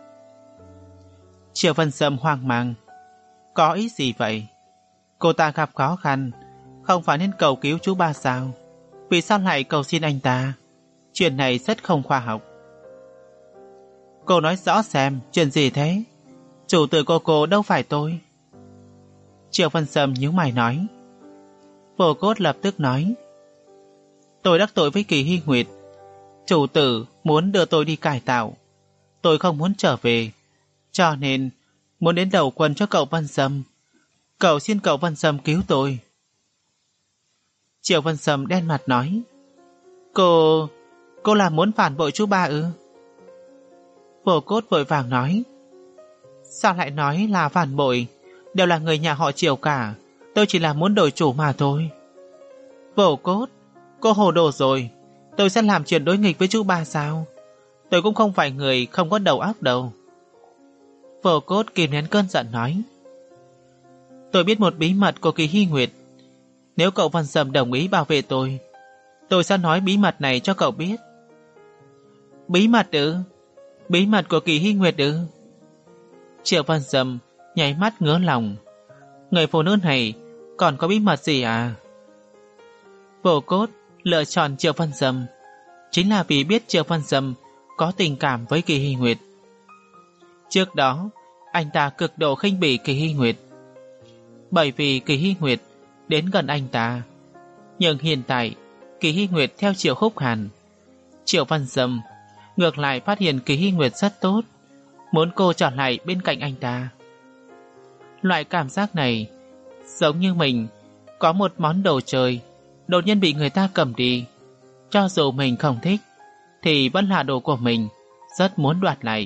Triệu Vân Sâm hoang mang. Có ý gì vậy? Cô ta gặp khó khăn, không phải nên cầu cứu chú ba sao? Vì sao lại cầu xin anh ta? Chuyện này rất không khoa học. Cô nói rõ xem, chuyện gì thế? Chủ tử của cô đâu phải tôi. Triệu Vân Sâm nhíu mày nói. Vô Cốt lập tức nói: Tôi đắc tội với Kỳ Hy Nguyệt. Chủ tử muốn đưa tôi đi cải tạo. Tôi không muốn trở về, cho nên muốn đến đầu quân cho cậu Vân Sâm. Cậu xin cậu Vân Sâm cứu tôi. Triệu Vân Sâm đen mặt nói: Cô... cô là muốn phản bội chú ba ư? Vô Cốt vội vàng nói: Sao lại nói là phản bội? Đều là người nhà họ Triệu cả. Tôi chỉ là muốn đổi chủ mà thôi. Vô Cốt, cô hồ đồ rồi. Tôi sẽ làm chuyện đối nghịch với chú ba sao? Tôi cũng không phải người không có đầu óc đâu. Vô Cốt kìm nén cơn giận nói: Tôi biết một bí mật của Kỳ Hy Nguyệt. Nếu cậu Vân Sâm đồng ý bảo vệ tôi, tôi sẽ nói bí mật này cho cậu biết. Bí mật ư? Bí mật của Kỳ Hy Nguyệt ư? Triệu Vân Sâm nháy mắt ngứa lòng. Người phụ nữ này còn có bí mật gì à? Vô Cốt lựa chọn Triệu Vân Sâm chính là vì biết Triệu Vân Sâm có tình cảm với Kỳ Hy Nguyệt. Trước đó anh ta cực độ khinh bỉ Kỳ Hy Nguyệt, bởi vì Kỳ Hy Nguyệt đến gần anh ta. Nhưng hiện tại Kỳ Hy Nguyệt theo Triệu Khúc Hàn, Triệu Vân Sâm ngược lại phát hiện Kỳ Hy Nguyệt rất tốt, muốn cô trở lại bên cạnh anh ta. Loại cảm giác này giống như mình có một món đồ chơi đột nhiên bị người ta cầm đi. Cho dù mình không thích thì vẫn là đồ của mình, rất muốn đoạt lại.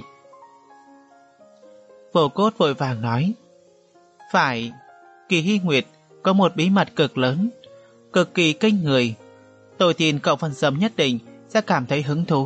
Vô Cốt vội vàng nói: Phải, Kỳ Hy Nguyệt có một bí mật cực lớn, cực kỳ kinh người. Tôi tin cậu Vân Sâm nhất định sẽ cảm thấy hứng thú.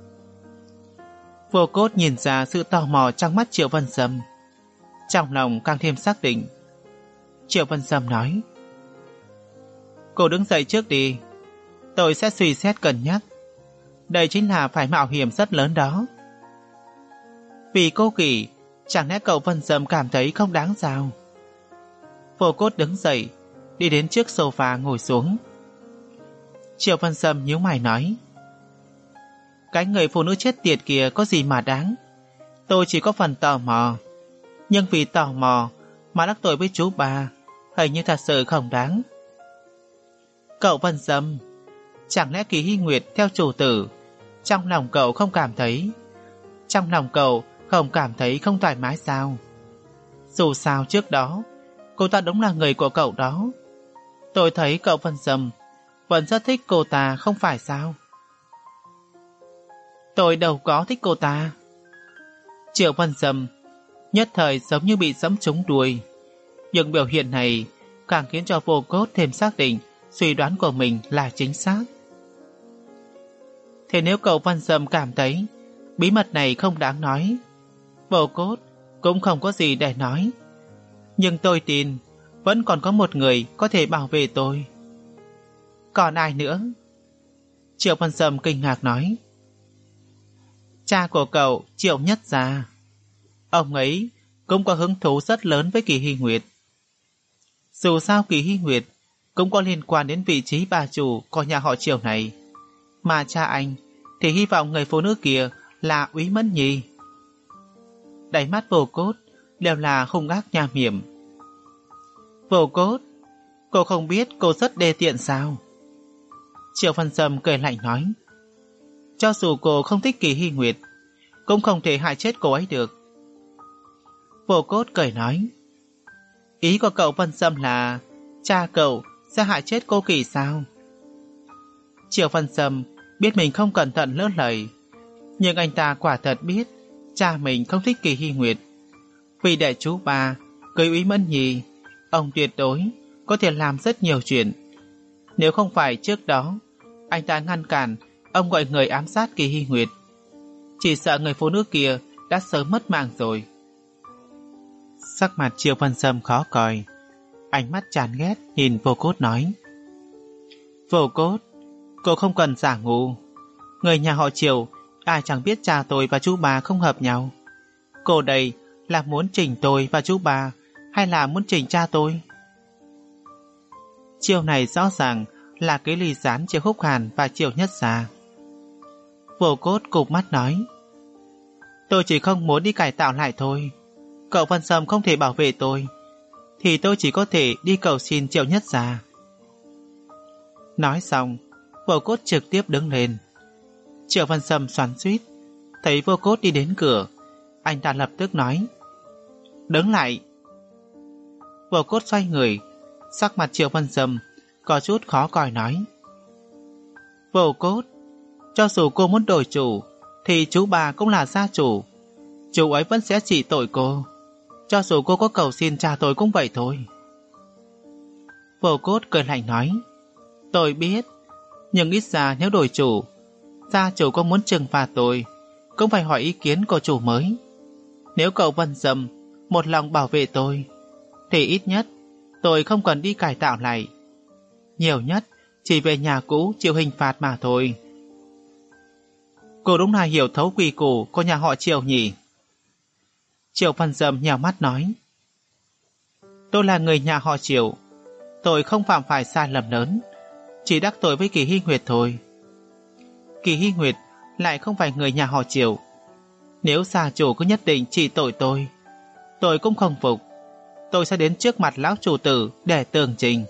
Vô Cốt nhìn ra sự tò mò trong mắt Triệu Vân Sâm, trong lòng càng thêm xác định. Triệu Vân Sâm nói: Cô đứng dậy trước đi, tôi sẽ suy xét cân nhắc. Đây chính là phải mạo hiểm rất lớn đó. Vì cô Kỳ, chẳng lẽ cậu Vân Sâm cảm thấy không đáng sao? Vô Cốt đứng dậy, đi đến trước sofa ngồi xuống. Triệu Vân Sâm nhíu mày nói: Cái người phụ nữ chết tiệt kia có gì mà đáng? Tôi chỉ có phần tò mò, nhưng vì tò mò mà đắc tội với chú ba, hình như thật sự không đáng. Cậu Vân Sâm, chẳng lẽ Kỳ Hy Nguyệt theo chủ tử, trong lòng cậu không cảm thấy Trong lòng cậu không cảm thấy không thoải mái sao? Dù sao trước đó cô ta đúng là người của cậu đó. Tôi thấy cậu Vân Sâm vẫn rất thích cô ta, không phải sao? Tôi đâu có thích cô ta. Triệu Vân Sâm nhất thời giống như bị giẫm trúng đuôi. Nhưng biểu hiện này càng khiến cho Vô Cốt thêm xác định suy đoán của mình là chính xác. Thế nếu cậu Vân Sâm cảm thấy bí mật này không đáng nói, Vô Cốt cũng không có gì để nói. Nhưng tôi tin vẫn còn có một người có thể bảo vệ tôi. Còn ai nữa? Triệu Vân Sâm kinh ngạc nói: Cha của cậu, Triệu Nhất Gia. Ông ấy cũng có hứng thú rất lớn với Kỳ Hy Nguyệt. Dù sao Kỳ Hy Nguyệt cũng có liên quan đến vị trí bà chủ của nhà họ Triệu này, mà cha anh thì hy vọng người phụ nữ kia là Úy Mẫn Nhi. Đáy mắt Vô Cốt đều là hung ác nham hiểm. Vô Cốt, Cô không biết cô rất đê tiện sao? Triệu Văn Sâm cười lạnh nói. Cho dù cô không thích Kỳ Hy Nguyệt, cũng không thể hại chết cô ấy được. Vô Cốt cười nói. Ý của cậu Văn Sâm là cha cậu sẽ hại chết cô Kỳ sao? Triệu Văn Sâm biết mình không cẩn thận lỡ lời, nhưng anh ta quả thật biết cha mình không thích Kỳ Hy Nguyệt. Vì để chú ba cưới Úy Mẫn Nhi, ông tuyệt đối có thể làm rất nhiều chuyện. Nếu không phải trước đó anh ta ngăn cản ông gọi người ám sát Kỳ Hy Nguyệt, chỉ sợ người phụ nữ kia đã sớm mất mạng rồi. Sắc mặt Triệu Văn Sâm khó coi, ánh mắt chán ghét nhìn Vô Cốt nói. Vô Cốt, cô không cần giả ngu. Người nhà họ Triệu ai chẳng biết cha tôi và chú bà không hợp nhau. Cô đây là muốn chỉnh tôi và chú bà, hay là muốn chỉnh cha tôi? Chiêu này rõ ràng là cái ly gián Triệu Húc Hàn và Triệu Nhất Gia. Vô Cốt cụp mắt nói. Tôi chỉ không muốn đi cải tạo lại thôi. Cậu Văn Sâm không thể bảo vệ tôi, thì tôi chỉ có thể đi cầu xin Triệu Nhất Gia. Nói xong, Vô Cốt trực tiếp đứng lên. Triệu Văn Sâm xoắn xuýt, thấy Vô Cốt đi đến cửa, anh ta lập tức nói. Đứng lại. Vô Cốt xoay người, sắc mặt Triệu Văn Sâm có chút khó coi nói. Vô Cốt, cho dù cô muốn đổi chủ, thì chú bà cũng là gia chủ. Chú ấy vẫn sẽ trị tội cô. Cho dù cô có cầu xin cha tôi cũng vậy thôi. Vô Cốt cười lạnh nói. Tôi biết, nhưng ít ra nếu đổi chủ, gia chủ có muốn trừng phạt tôi, cũng phải hỏi ý kiến của chủ mới. Nếu cậu Văn Sâm một lòng bảo vệ tôi, thì ít nhất tôi không cần đi cải tạo lại. Nhiều nhất chỉ về nhà cũ chịu hình phạt mà thôi. Cô đúng là hiểu thấu quy củ của nhà họ Triệu nhỉ? Triệu Văn Sâm nhào mắt nói. Tôi là người nhà họ Triệu, tôi không phạm phải sai lầm lớn, chỉ đắc tội với Kỳ Hy Nguyệt thôi. Kỳ Hy Nguyệt lại không phải người nhà họ Triệu. Nếu gia chủ cứ nhất định trị tội tôi, tôi cũng không phục. Tôi sẽ đến trước mặt lão chủ tử để tường trình.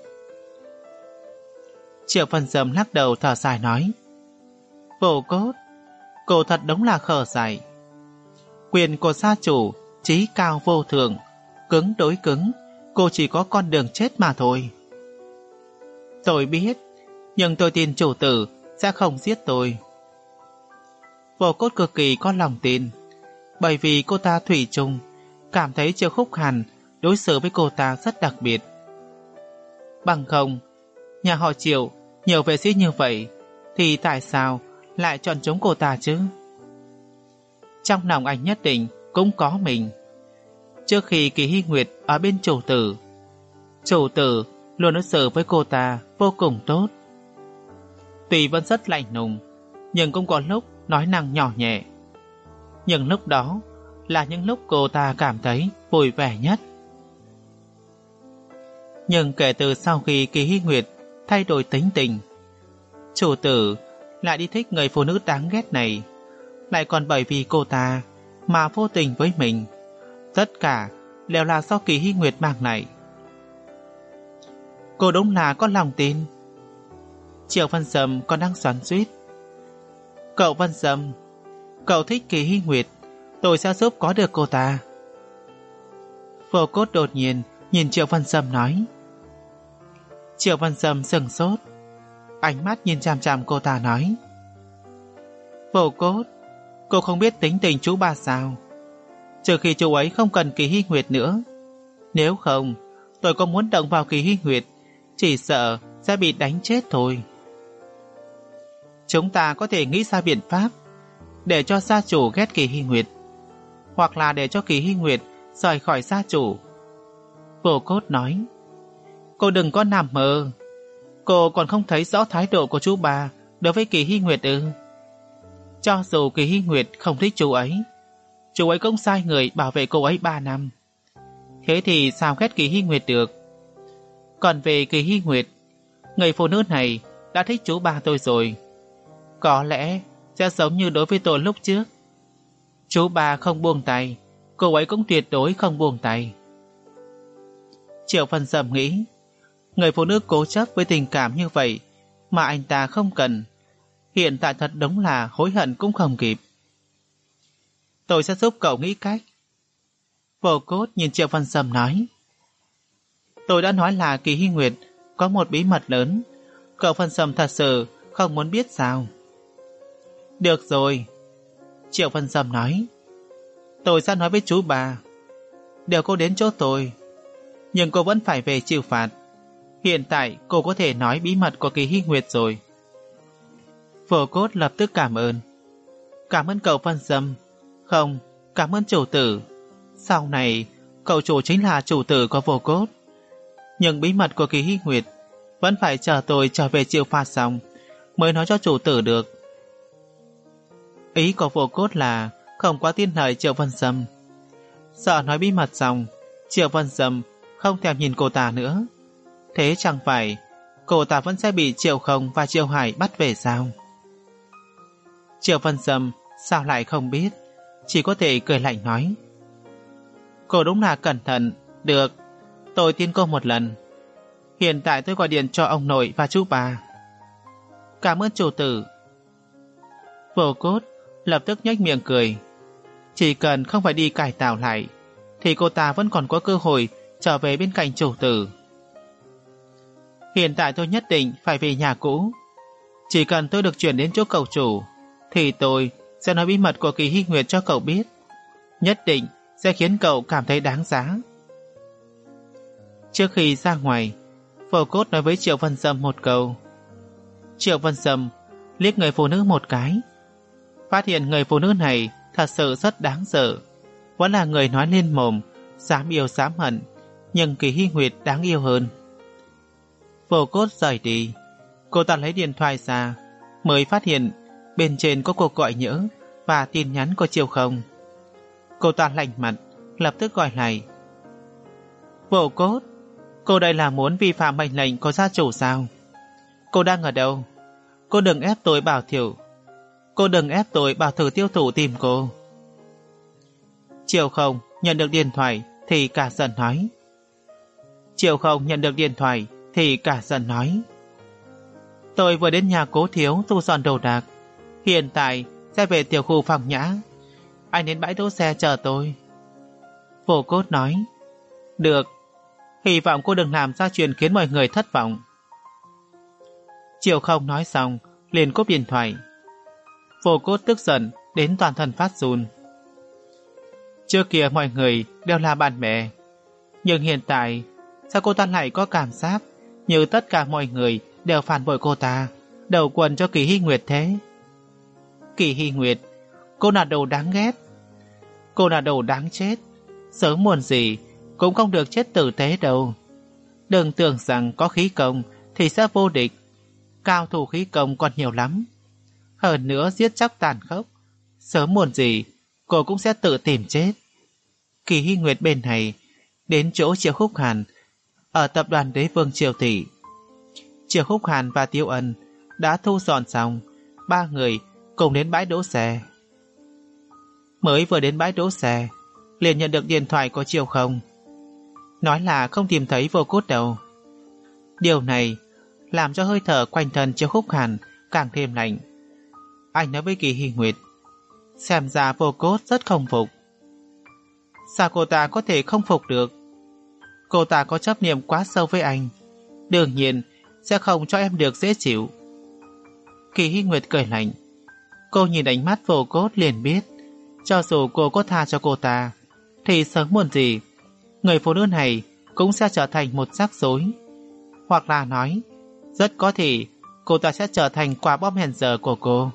Triệu Văn Sâm lắc đầu thở dài nói. Vô Cốt, cô thật đúng là khờ dại. Quyền của gia chủ chí cao vô thượng, cứng đối cứng, cô chỉ có con đường chết mà thôi. Tôi biết, nhưng tôi tin chủ tử sẽ không giết tôi. Vô Cốt cực kỳ có lòng tin, bởi vì cô ta thủy chung cảm thấy Triệu Húc Hàn đối xử với cô ta rất đặc biệt. Bằng không, nhà họ Triệu nhiều vệ sĩ như vậy, thì tại sao lại chọn chúng cô ta chứ? Trong lòng anh nhất định cũng có mình. Trước khi Kỳ Hy Nguyệt ở bên chủ tử, chủ tử luôn đối xử với cô ta vô cùng tốt. Tuy vẫn rất lạnh lùng, nhưng cũng có lúc nói năng nhỏ nhẹ. Nhưng lúc đó là những lúc cô ta cảm thấy vui vẻ nhất. Nhưng kể từ sau khi Kỳ Hy Nguyệt thay đổi tính tình, chủ tử lại đi thích người phụ nữ đáng ghét này, lại còn bởi vì cô ta mà vô tình với mình. Tất cả đều là do Kỳ Hy Nguyệt mang lại. Cô đúng là có lòng tin. Triệu Văn Sâm còn đang xoắn xuýt. Cậu Văn Sâm, cậu thích Kỳ Hy Nguyệt, tôi sẽ giúp có được cô ta. Vô Cốt đột nhiên nhìn Triệu Văn Sâm nói. Triệu Văn Sâm sừng sốt, ánh mắt nhìn chằm chằm cô ta nói. Vô Cốt, cô không biết tính tình chú ba sao? Trừ khi chú ấy không cần Kỳ Hy Nguyệt nữa. Nếu không, tôi có muốn động vào Kỳ Hy Nguyệt, chỉ sợ sẽ bị đánh chết thôi. Chúng ta có thể nghĩ ra biện pháp để cho gia chủ ghét Kỳ Hy Nguyệt, hoặc là để cho Kỳ Hy Nguyệt rời khỏi gia chủ. Vô Cốt nói. Cô đừng có nằm mơ. Cô còn không thấy rõ thái độ của chú bà đối với Kỳ Hy Nguyệt ư? Cho dù Kỳ Hy Nguyệt không thích chú ấy, chú ấy cũng sai người bảo vệ cô ấy ba năm. Thế thì sao ghét Kỳ Hy Nguyệt được? Còn về Kỳ Hy Nguyệt, người phụ nữ này đã thích chú ba tôi rồi. Có lẽ sẽ giống như đối với tôi lúc trước. Chú ba không buông tay, cô ấy cũng tuyệt đối không buông tay. Triệu Văn Sâm nghĩ, Người phụ nữ cố chấp với tình cảm như vậy mà anh ta không cần. Hiện tại thật đúng là hối hận cũng không kịp. Tôi sẽ giúp cậu nghĩ cách. Vô Cốt nhìn Triệu Văn Sâm nói. Tôi đã nói là Kỳ Hy Nguyệt có một bí mật lớn. Cậu Văn Sâm thật sự không muốn biết sao? Được rồi. Triệu Văn Sâm nói. Tôi sẽ nói với chú bà. Đều cô đến chỗ tôi. Nhưng cô vẫn phải về chịu phạt. Hiện tại cô có thể nói bí mật của Kỳ Hy Nguyệt rồi. Vô Cốt lập tức cảm ơn. Cảm ơn cậu Văn Sâm. Không, cảm ơn chủ tử. Sau này cậu chủ chính là chủ tử của Vô Cốt. Nhưng bí mật của Kỳ Hy Nguyệt vẫn phải chờ tôi trở về chịu phạt xong mới nói cho chủ tử được. Ý của Vô Cốt là không quá tin lời Triệu Văn Sâm. Sợ nói bí mật xong Triệu Văn Sâm không thèm nhìn cô ta nữa. Thế chẳng phải cô ta vẫn sẽ bị Triệu Không và Triệu Hải bắt về sao? Triệu Văn Sâm sao lại không biết, chỉ có thể cười lạnh nói. Cô đúng là cẩn thận. Được, tôi tin cô một lần. Hiện tại tôi gọi điện cho ông nội và chú bà. Cảm ơn chủ tử. Vô Cốt lập tức nhếch miệng cười. Chỉ cần không phải đi cải tạo lại thì cô ta vẫn còn có cơ hội trở về bên cạnh chủ tử. Hiện tại tôi nhất định phải về nhà cũ. Chỉ cần tôi được chuyển đến chỗ cậu chủ thì tôi sẽ nói bí mật của Kỳ Hy Nguyệt cho cậu biết. Nhất định sẽ khiến cậu cảm thấy đáng giá. Trước khi ra ngoài, Vô Cốt nói với Triệu Văn Sâm một câu. Triệu Văn Sâm liếc người phụ nữ một cái, phát hiện người phụ nữ này thật sự rất đáng sợ. Vẫn là người nói lên mồm, dám yêu dám hận, nhưng Kỳ Hy Nguyệt đáng yêu hơn. Vô Cốt rời đi. Cô ta lấy điện thoại ra, mới phát hiện bên trên có cuộc gọi nhỡ và tin nhắn của Triệu Không. Cô ta lạnh mặt, lập tức gọi lại. Vô Cốt, cô đây là muốn vi phạm mệnh lệnh của gia chủ sao? Cô đang ở đâu? Cô đừng ép tôi bảo thiểu. Cô đừng ép tôi bảo thử tiêu thụ tìm cô. Triệu Không nhận được điện thoại thì cả giận nói. Triệu Không nhận được điện thoại thì cả giận nói. Tôi vừa đến nhà Cố thiếu thu dọn đồ đạc. Hiện tại sẽ về tiểu khu Phòng Nhã. Anh đến bãi đỗ xe chờ tôi. Vô Cốt nói. Được. Hy vọng cô đừng làm ra chuyện khiến mọi người thất vọng. Triệu Không nói xong liền cúp điện thoại. Vô Cốt tức giận đến toàn thân phát run. Trước kia mọi người đều là bạn bè, nhưng hiện tại sao cô ta lại có cảm giác như tất cả mọi người đều phản bội cô ta, đầu quân cho Kỳ Hy Nguyệt thế? Kỳ Hy Nguyệt, cô là đồ đáng ghét. Cô là đồ đáng chết. Sớm muộn gì cũng không được chết tử tế đâu. Đừng tưởng rằng có khí công thì sẽ vô địch. Cao thủ khí công còn nhiều lắm. Hơn nữa giết chóc tàn khốc, sớm muộn gì cô cũng sẽ tự tìm chết. Kỳ Hy Nguyệt bên này đến chỗ Triệu Khúc Hàn ở tập đoàn Đế Vương Triều Thị. Triệu Khúc Hàn và Tiêu Ân đã thu dọn xong, ba người cùng đến bãi đỗ xe. Mới vừa đến bãi đỗ xe liền nhận được điện thoại của Triệu Không, nói là không tìm thấy Vô Cốt đâu. Điều này làm cho hơi thở quanh thân Triệu Khúc Hàn càng thêm lạnh. Anh nói với Kỳ Hy Nguyệt, xem ra Vô Cốt rất không phục. Sao cô ta có thể không phục được? Cô ta có chấp niệm quá sâu với anh, đương nhiên sẽ không cho em được dễ chịu. Kỳ Hy Nguyệt cười lạnh. Cô nhìn ánh mắt Vô Cốt liền biết, cho dù cô có tha cho cô ta thì sớm muộn gì người phụ nữ này cũng sẽ trở thành một rắc rối. Hoặc là nói, rất có thể cô ta sẽ trở thành quả bom hẹn giờ của cô.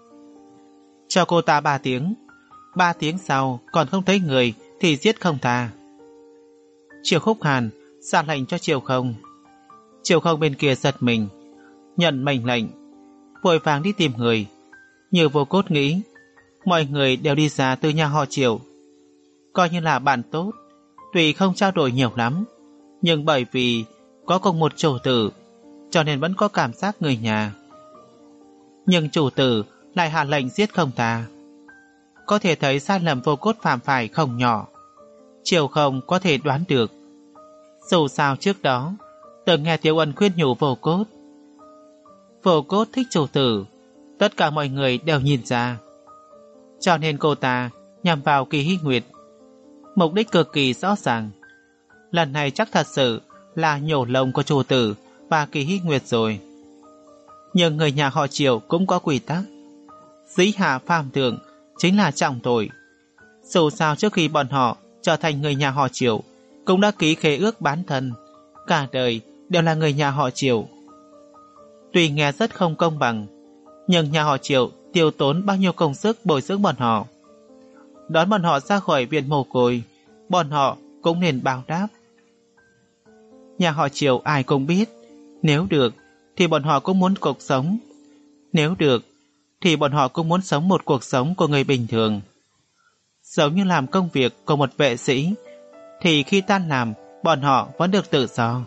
Cho cô ta ba tiếng, ba tiếng sau còn không thấy người thì giết không tha. Triệu Khúc Hàn ra lệnh cho Triệu Không. Triệu Không bên kia giật mình, nhận mệnh lệnh, vội vàng đi tìm người. Như Vô Cốt nghĩ, mọi người đều đi ra từ nhà họ Triệu, coi như là bạn tốt. Tuy không trao đổi nhiều lắm, nhưng bởi vì có cùng một chủ tử cho nên vẫn có cảm giác người nhà. Nhưng chủ tử lại hạ lệnh giết không tha. Có thể thấy sai lầm Vô Cốt phạm phải không nhỏ. Triệu Không có thể đoán được. Dù sao trước đó từng nghe Tiêu Ân khuyên nhủ Vô Cốt. Vô Cốt thích chủ tử, tất cả mọi người đều nhìn ra. Cho nên cô ta nhằm vào Kỳ Hy Nguyệt. Mục đích cực kỳ rõ ràng. Lần này chắc thật sự là nhổ lông của chủ tử và Kỳ Hy Nguyệt rồi. Nhưng người nhà họ Triệu cũng có quy tắc. Dĩ hạ phàm thượng chính là trọng tội. Dù sao trước khi bọn họ trở thành người nhà họ Triệu cũng đã ký khế ước bán thân, cả đời đều là người nhà họ Triệu. Tuy nghe rất không công bằng, nhưng nhà họ Triệu tiêu tốn bao nhiêu công sức bồi dưỡng bọn họ. Đón bọn họ ra khỏi viện mồ côi, bọn họ cũng nên báo đáp. Nhà họ Triệu ai cũng biết, nếu được thì bọn họ cũng muốn cuộc sống. Nếu được thì bọn họ cũng muốn sống một cuộc sống của người bình thường. Giống như làm công việc của một vệ sĩ, thì khi tan làm, bọn họ vẫn được tự do.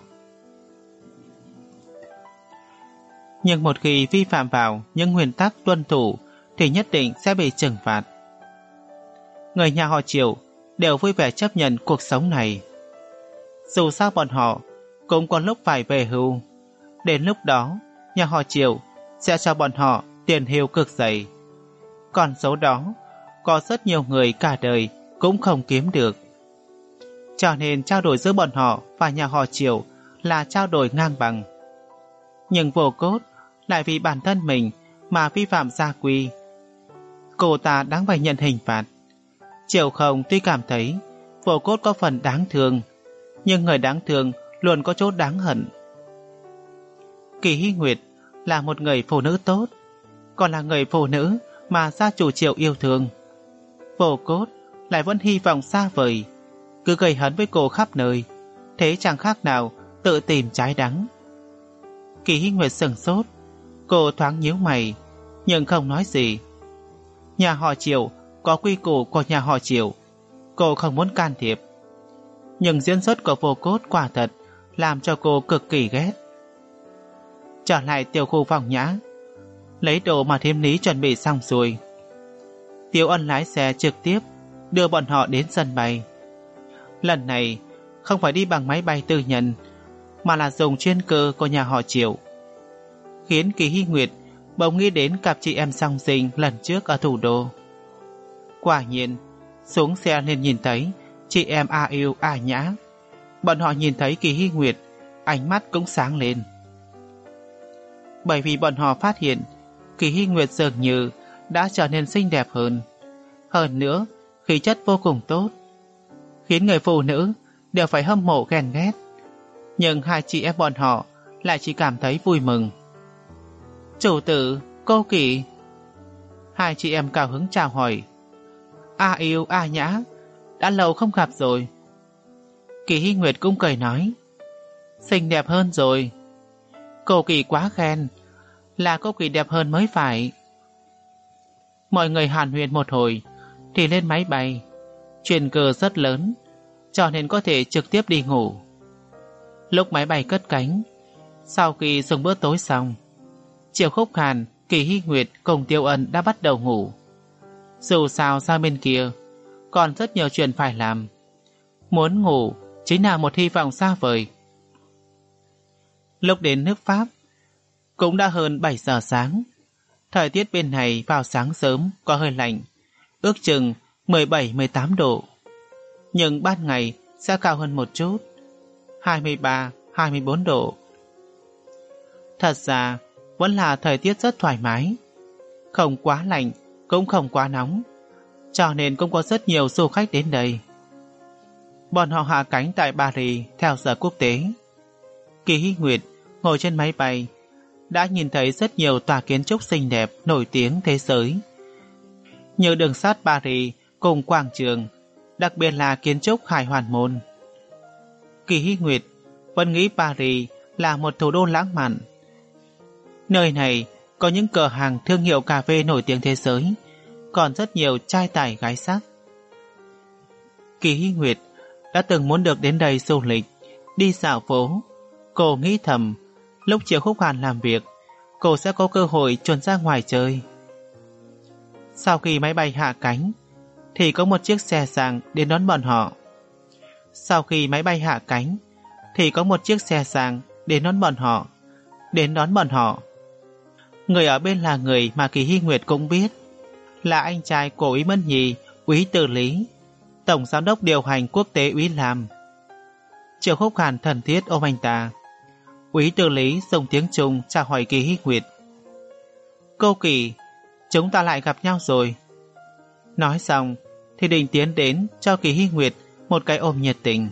Nhưng một khi vi phạm vào những nguyên tắc tuân thủ thì nhất định sẽ bị trừng phạt. Người nhà họ Triệu đều vui vẻ chấp nhận cuộc sống này. Dù sao bọn họ cũng có lúc phải về hưu. Đến lúc đó, nhà họ Triệu sẽ cho bọn họ tiền hưu cực dày. Còn số đó, có rất nhiều người cả đời cũng không kiếm được. Cho nên trao đổi giữa bọn họ và nhà họ Triệu là trao đổi ngang bằng. Nhưng Vô Cốt lại vì bản thân mình mà vi phạm gia quy. Cô ta đáng phải nhận hình phạt. Triệu Không tuy cảm thấy Vô Cốt có phần đáng thương, nhưng người đáng thương luôn có chỗ đáng hận. Kỳ Hy Nguyệt là một người phụ nữ tốt, còn là người phụ nữ mà gia chủ Triệu yêu thương. Vô Cốt lại vẫn hy vọng xa vời, cứ gây hấn với cô khắp nơi, thế chẳng khác nào tự tìm trái đắng. Kỳ Hy Nguyệt sừng sốt, cô thoáng nhíu mày, nhưng không nói gì. Nhà họ Triệu có quy củ của nhà họ Triệu, cô không muốn can thiệp. Nhưng diễn xuất của Vô Cốt quả thật làm cho cô cực kỳ ghét. Trở lại tiểu khu phòng nhã, lấy đồ mà Thiêm Lý chuẩn bị xong rồi. Tiêu Ân lái xe trực tiếp đưa bọn họ đến sân bay. Lần này không phải đi bằng máy bay tư nhân, mà là dùng chuyên cơ của nhà họ Triệu, khiến Kỳ Hy Nguyệt bỗng nghĩ đến cặp chị em song sinh lần trước ở thủ đô. Quả nhiên, xuống xe nên nhìn thấy chị em A Yêu A Nhã. Bọn họ nhìn thấy Kỳ Hy Nguyệt, ánh mắt cũng sáng lên. Bởi vì bọn họ phát hiện Kỳ Hy Nguyệt dường như đã trở nên xinh đẹp hơn. Hơn nữa, khí chất vô cùng tốt, khiến người phụ nữ đều phải hâm mộ ghen ghét. Nhưng hai chị em bọn họ lại chỉ cảm thấy vui mừng. Chủ tử, cô Kỳ. Hai chị em cao hứng chào hỏi. A Yêu, A Nhã, đã lâu không gặp rồi. Kỳ Hy Nguyệt cũng cười nói, xinh đẹp hơn rồi. Cô Kỳ quá khen, là cô Kỳ đẹp hơn mới phải. Mọi người hàn huyên một hồi thì lên máy bay. Chuyên cơ rất lớn, cho nên có thể trực tiếp đi ngủ. Lúc máy bay cất cánh, sau khi dùng bữa tối xong, Triệu Khúc Hàn, Kỳ Hy Nguyệt cùng Tiêu Ân đã bắt đầu ngủ. Dù sao sang bên kia còn rất nhiều chuyện phải làm. Muốn ngủ chính là một hy vọng xa vời. Lúc đến nước Pháp cũng đã hơn bảy giờ sáng. Thời tiết bên này vào sáng sớm có hơi lạnh, ước chừng mười bảy mười tám độ. Nhưng ban ngày sẽ cao hơn một chút, hai mươi ba hai mươi bốn độ. Thật ra vẫn là thời tiết rất thoải mái, không quá lạnh cũng không quá nóng, cho nên cũng có rất nhiều du khách đến đây. Bọn họ hạ cánh tại Paris theo giờ quốc tế. Kỳ Hy Nguyệt ngồi trên máy bay đã nhìn thấy rất nhiều tòa kiến trúc xinh đẹp nổi tiếng thế giới, như đường sắt Paris cùng quảng trường, đặc biệt là kiến trúc Hải Hoàn Môn. Kỳ Hy Nguyệt vẫn nghĩ Paris là một thủ đô lãng mạn. Nơi này có những cửa hàng thương hiệu cà phê nổi tiếng thế giới, còn rất nhiều trai tài gái sắc. Kỳ Hy Nguyệt đã từng muốn được đến đây du lịch, đi dạo phố. Cô nghĩ thầm, lúc Triệu Khúc Hàn làm việc, cô sẽ có cơ hội chuồn ra ngoài chơi. Sau khi máy bay hạ cánh, thì có một chiếc xe sang đến đón bọn họ. Sau khi máy bay hạ cánh, thì có một chiếc xe sang đến đón bọn họ, đến đón bọn họ. Người ở bên là người mà Kỳ Hy Nguyệt cũng biết, là anh trai của Úy Mân Nhì, Úy Từ Lý, tổng giám đốc điều hành quốc tế Úy Lam. Triệu Khúc Hàn thân thiết ôm anh ta. Úy Từ Lý dùng tiếng Trung chào hỏi Kỳ Hy Nguyệt. Cô Kỳ, chúng ta lại gặp nhau rồi. Nói xong thì định tiến đến cho Kỳ Hy Nguyệt một cái ôm nhiệt tình.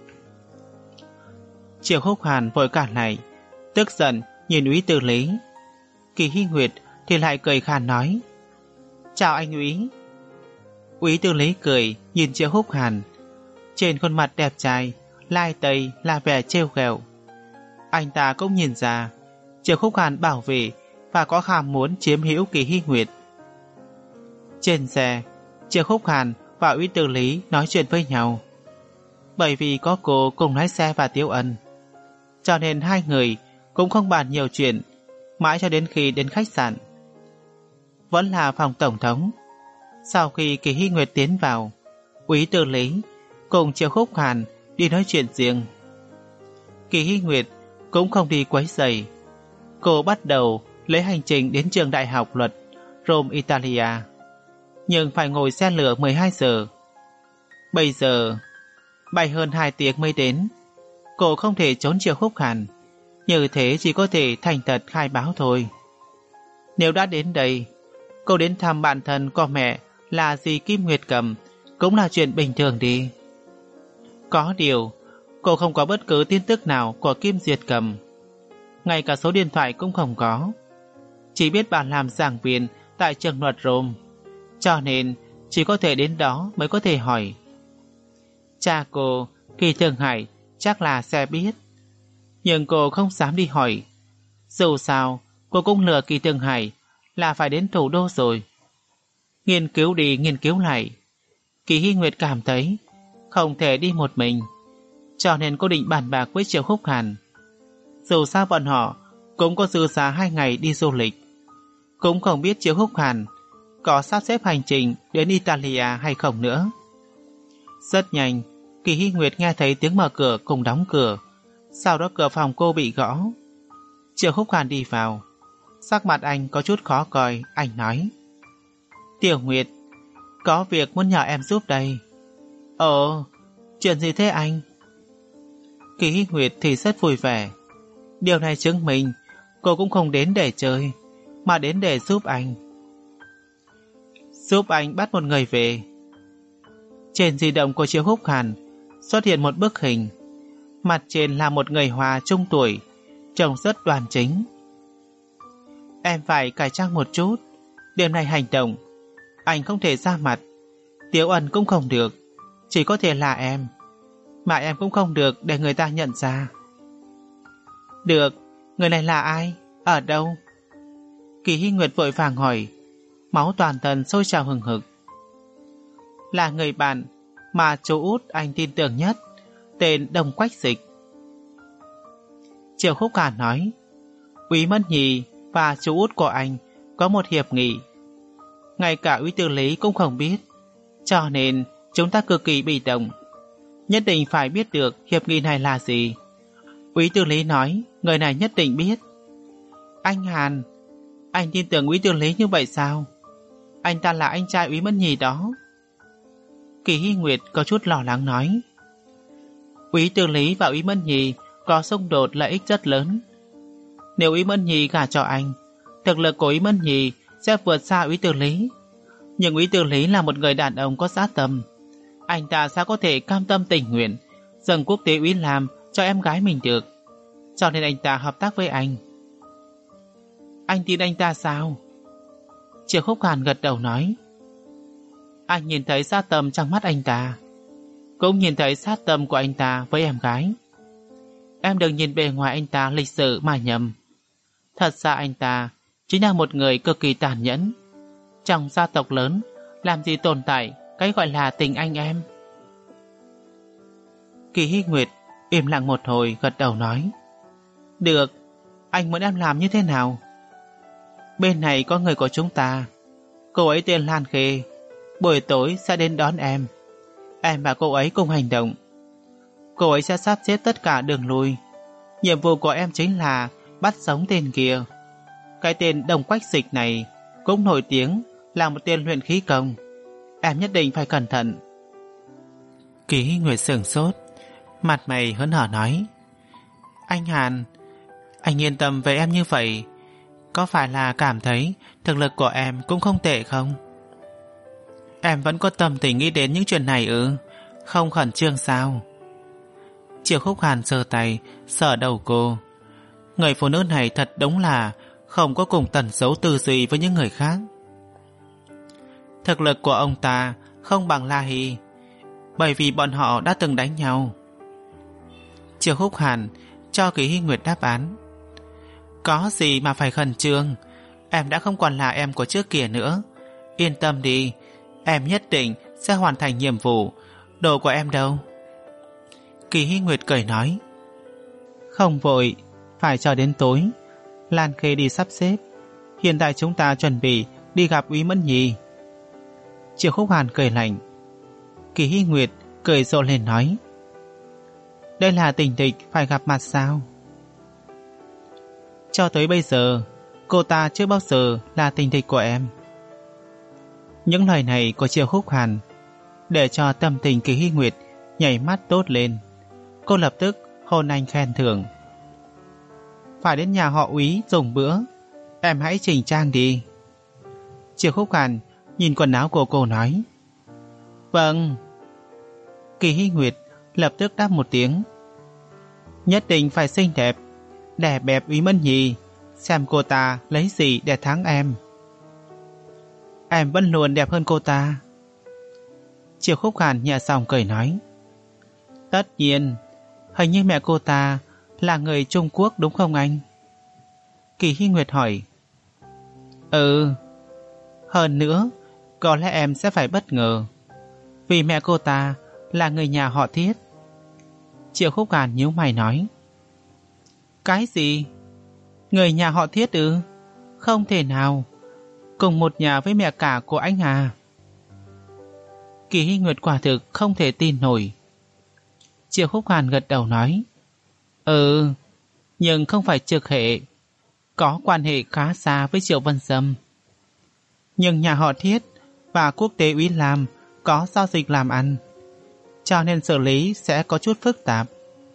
Triệu Khúc Hàn vội cản lại, tức giận nhìn Úy Từ Lý. Kỳ Hy Nguyệt thì lại cười khàn nói: Chào anh Úy. Úy Từ Lý cười nhìn Triệu Khúc Hàn, trên khuôn mặt đẹp trai lai tây là vẻ trêu ghẹo. Anh ta cũng nhìn ra Triệu Khúc Hàn bảo vệ và có ham muốn chiếm hữu Kỳ Hy Nguyệt. Trên xe, Triệu Khúc Hàn và Úy Từ Lý nói chuyện với nhau. Bởi vì có cô cùng lái xe và Tiếu Ân, cho nên hai người cũng không bàn nhiều chuyện, mãi cho đến khi đến khách sạn. Vẫn là phòng tổng thống. Sau khi Kỳ Hy Nguyệt tiến vào, Úy Từ Lý cùng Triệu Khúc Hàn đi nói chuyện riêng. Kỳ Hy Nguyệt cũng không đi quấy rầy. Cô bắt đầu lấy hành trình đến trường đại học luật Rome, Italia, nhưng phải ngồi xe lửa mười hai giờ. Bây giờ bay hơn hai tiếng mới đến. Cô không thể trốn Triệu Khúc Hàn, như thế chỉ có thể thành thật khai báo thôi. Nếu đã đến đây, cô đến thăm bạn thân của mẹ là dì Kim Nguyệt Cầm cũng là chuyện bình thường đi. Có điều, cô không có bất cứ tin tức nào của Kim Duyệt Cầm, ngay cả số điện thoại cũng không có. Chỉ biết bà làm giảng viên tại trường luật Rome, cho nên chỉ có thể đến đó mới có thể hỏi. Cha cô, Kỳ Thường Hải, chắc là sẽ biết, nhưng cô không dám đi hỏi. Dù sao, cô cũng lừa Kỳ Thường Hải là phải đến thủ đô rồi. Nghiên cứu đi nghiên cứu lại, Kỳ Hy Nguyệt cảm thấy không thể đi một mình, cho nên cô định bàn bạc với Triệu Khúc Hàn. Dù sao bọn họ cũng có dư giá hai ngày đi du lịch, cũng không biết Triệu Khúc Hàn có sắp xếp hành trình đến Italia hay không nữa. Rất nhanh, Kỳ Hy Nguyệt nghe thấy tiếng mở cửa cùng đóng cửa. Sau đó cửa phòng cô bị gõ. Triệu Khúc Hàn đi vào. Sắc mặt anh có chút khó coi. Anh nói: Tiểu Nguyệt, có việc muốn nhờ em giúp đây. Ồ, chuyện gì thế anh? Kỳ Hy Nguyệt thì rất vui vẻ. Điều này chứng minh cô cũng không đến để chơi, mà đến để giúp anh. Giúp anh bắt một người về. Trên di động của Triệu Khúc Hàn xuất hiện một bức hình. Mặt trên là một người Hoa trung tuổi, trông rất đoan chính. Em phải cải trang một chút. Đêm nay hành động, anh không thể ra mặt, Tiếu Ân cũng không được, chỉ có thể là em. Mà em cũng không được để người ta nhận ra. Được, người này là ai? Ở đâu? Kỳ Hy Nguyệt vội vàng hỏi, máu toàn thân sôi trào hừng hực. Là người bạn mà chú út anh tin tưởng nhất, tên Đồng Quách Dịch. Triệu Khúc Hàn nói, Úy Mân Nhì và chú út của anh có một hiệp nghị, ngay cả Úy Từ Lý cũng không biết, cho nên chúng ta cực kỳ bị động, nhất định phải biết được hiệp nghị này là gì. Úy Từ Lý nói người này nhất định biết. Anh Hàn, anh tin tưởng Úy Từ Lý như vậy sao? Anh ta là anh trai Úy Mân Nhì đó. Kỳ Hy Nguyệt có chút lo lắng nói, Úy Từ Lý và Úy Mân Nhì có xung đột lợi ích rất lớn. Nếu Úy Mân Nhì gả cho anh, thực lực của Úy Mân Nhì sẽ vượt xa Úy Từ Lý. Nhưng Úy Từ Lý là một người đàn ông có giá tâm, anh ta sao có thể cam tâm tình nguyện dâng quốc tế Úy Lam cho em gái mình được, cho nên anh ta hợp tác với anh. Anh tin anh ta sao? Triệu Khúc Hàn gật đầu nói, anh nhìn thấy sát tâm trong mắt anh ta, cũng nhìn thấy sát tâm của anh ta với em gái. Em đừng nhìn bề ngoài anh ta lịch sự mà nhầm. Thật ra anh ta chính là một người cực kỳ tàn nhẫn. Trong gia tộc lớn làm gì tồn tại cái gọi là tình anh em. Kỳ Hy Nguyệt im lặng một hồi gật đầu nói, được, anh muốn em làm như thế nào? Bên này có người của chúng ta, cô ấy tên Lan Khê, buổi tối sẽ đến đón em. Em và cô ấy cùng hành động. Cô ấy sẽ sắp xếp tất cả đường lui, Nhiệm vụ của em chính là bắt sống tên kia. Cái tên Đồng Quách Dịch này cũng nổi tiếng là một tên luyện khí công. Em nhất định phải cẩn thận. Kỳ Hy Nguyệt sửng sốt, mặt mày hớn hở nói: Anh Hàn, anh yên tâm về em như vậy, có phải là cảm thấy thực lực của em cũng không tệ không? Em vẫn có tâm tình nghĩ đến những chuyện này ư? Không khẩn trương sao? Triệu Khúc Hàn giơ tay sờ đầu cô. Người phụ nữ này thật đúng là không có cùng tần số tư duy với những người khác. Thực lực của ông ta không bằng La Hy, bởi vì bọn họ đã từng đánh nhau. Triệu Khúc Hàn cho Kỳ Hy Nguyệt đáp án. Có gì mà phải khẩn trương, em đã không còn là em của trước kia nữa. Yên tâm đi, em nhất định sẽ hoàn thành nhiệm vụ. Đồ của em đâu? Kỳ Hy Nguyệt cười nói: Không vội, phải chờ đến tối. Lan Khê đi sắp xếp. Hiện tại chúng ta chuẩn bị đi gặp Úy Mẫn Nhi. Triệu Khúc Hàn cười lạnh. Kỳ Hy Nguyệt cười rộ lên nói: Đây là tình địch phải gặp mặt sao? Cho tới bây giờ, cô ta chưa bao giờ là tình địch của em. Những lời này của Triệu Khúc Hàn để cho tâm tình Kỳ Hy Nguyệt nhảy mắt tốt lên. Cô lập tức hôn anh khen thưởng. Phải đến nhà họ Úy dùng bữa, em hãy chỉnh trang đi. Triệu Khúc Hàn nhìn quần áo của cô nói: Vâng. Kỳ Hy Nguyệt lập tức đáp một tiếng. Nhất định phải xinh đẹp, đè bẹp Úy Mẫn Nhi, xem cô ta lấy gì để thắng em. Em vẫn luôn đẹp hơn cô ta. Triệu Khúc Hàn nhẹ giọng cười nói: Tất nhiên, hình như mẹ cô ta là người Trung Quốc đúng không anh? Kỳ Hy Nguyệt hỏi. Ừ. Hơn nữa, có lẽ em sẽ phải bất ngờ, vì mẹ cô ta là người nhà họ Thiết. Triệu Khúc Hàn nhíu mày nói: Cái gì? Người nhà họ Thiết ư? Không thể nào. Cùng một nhà với mẹ cả của anh à? Kỳ Hy Nguyệt quả thực không thể tin nổi. Triệu Khúc Hàn gật đầu nói: Ừ, nhưng không phải trực hệ, có quan hệ khá xa với Triệu Vân Sâm. Nhưng nhà họ Thiết và quốc tế Úy Lam có giao dịch làm ăn, cho nên xử lý sẽ có chút phức tạp.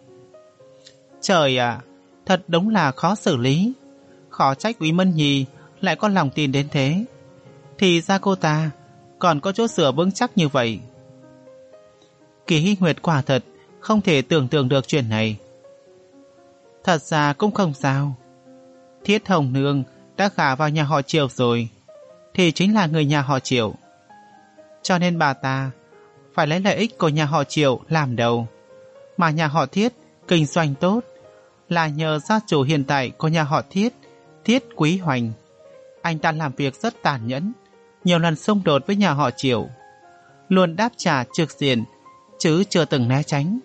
Trời ạ, thật đúng là khó xử lý. Khó trách Úy Mẫn Nhi lại có lòng tin đến thế. Thì ra cô ta còn có chỗ dựa vững chắc như vậy. Kỳ Hy Nguyệt quả thật không thể tưởng tượng được chuyện này. Thật ra cũng không sao. Thiết Hồng Nương đã gả vào nhà họ Triệu rồi, thì chính là người nhà họ Triệu. Cho nên bà ta phải lấy lợi ích của nhà họ Triệu làm đầu. Mà nhà họ Thiết kinh doanh tốt là nhờ gia chủ hiện tại của nhà họ Thiết, Thiết Quý Hoành. Anh ta làm việc rất tàn nhẫn, nhiều lần xung đột với nhà họ Triệu, luôn đáp trả trực diện, chứ chưa từng né tránh.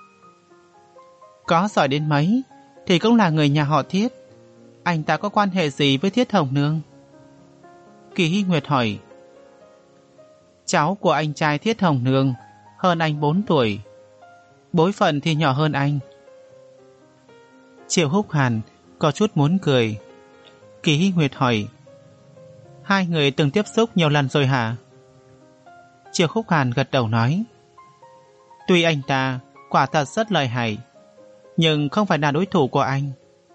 Có giỏi đến mấy thì cũng là người nhà họ Thiết. Anh ta có quan hệ gì với Thiết Hồng Nương? Kỳ Hy Nguyệt hỏi. Cháu của anh trai Thiết Hồng Nương hơn anh bốn tuổi, bối phận thì nhỏ hơn anh. Triệu Húc Hàn có chút muốn cười. Kỳ Hy Nguyệt hỏi: Hai người từng tiếp xúc nhiều lần rồi hả? Triệu Húc Hàn gật đầu nói: Tuy anh ta quả thật rất lợi hại, nhưng không phải là đối thủ của anh.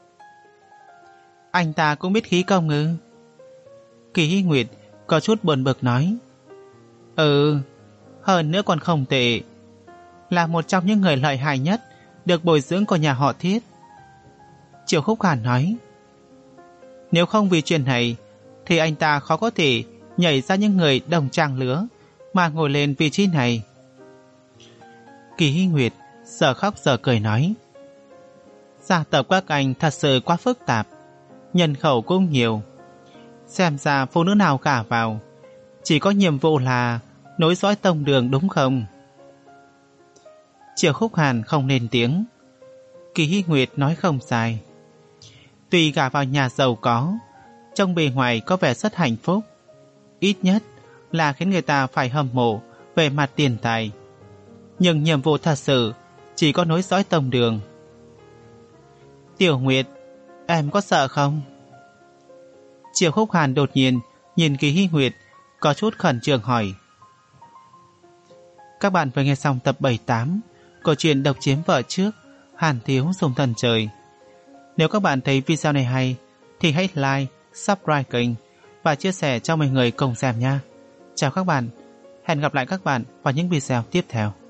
Anh ta cũng biết khí công ư? Kỳ Hy Nguyệt có chút buồn bực nói: Ừ, hơn nữa còn không tệ, là một trong những người lợi hại nhất được bồi dưỡng của nhà họ Thiết. Triệu Khúc Hàn nói: Nếu không vì chuyện này thì anh ta khó có thể nhảy ra những người đồng trang lứa mà ngồi lên vị trí này. Kỳ Hy Nguyệt giờ khóc giờ cười nói: Gia tộc các anh thật sự quá phức tạp, nhân khẩu cũng nhiều. Xem ra phụ nữ nào gả vào chỉ có nhiệm vụ là nối dõi tông đường đúng không? Triệu Khúc Hàn không lên tiếng. Kỳ Hy Nguyệt nói không sai. Tuy gả vào nhà giàu có, trong bề ngoài có vẻ rất hạnh phúc, ít nhất là khiến người ta phải hâm mộ về mặt tiền tài, nhưng nhiệm vụ thật sự chỉ có nối dõi tông đường. Tiểu Nguyệt, em có sợ không? Triệu Khúc Hàn đột nhiên nhìn Kỳ Hy Nguyệt, có chút khẩn trương hỏi. Các bạn vừa nghe xong tập bảy mươi tám câu chuyện Độc Chiếm Vợ Trước, Hàn Thiếu Dùng Thần Trời. Nếu các bạn thấy video này hay thì hãy like, subscribe kênh và chia sẻ cho mọi người cùng xem nha. Chào các bạn, hẹn gặp lại các bạn vào những video tiếp theo.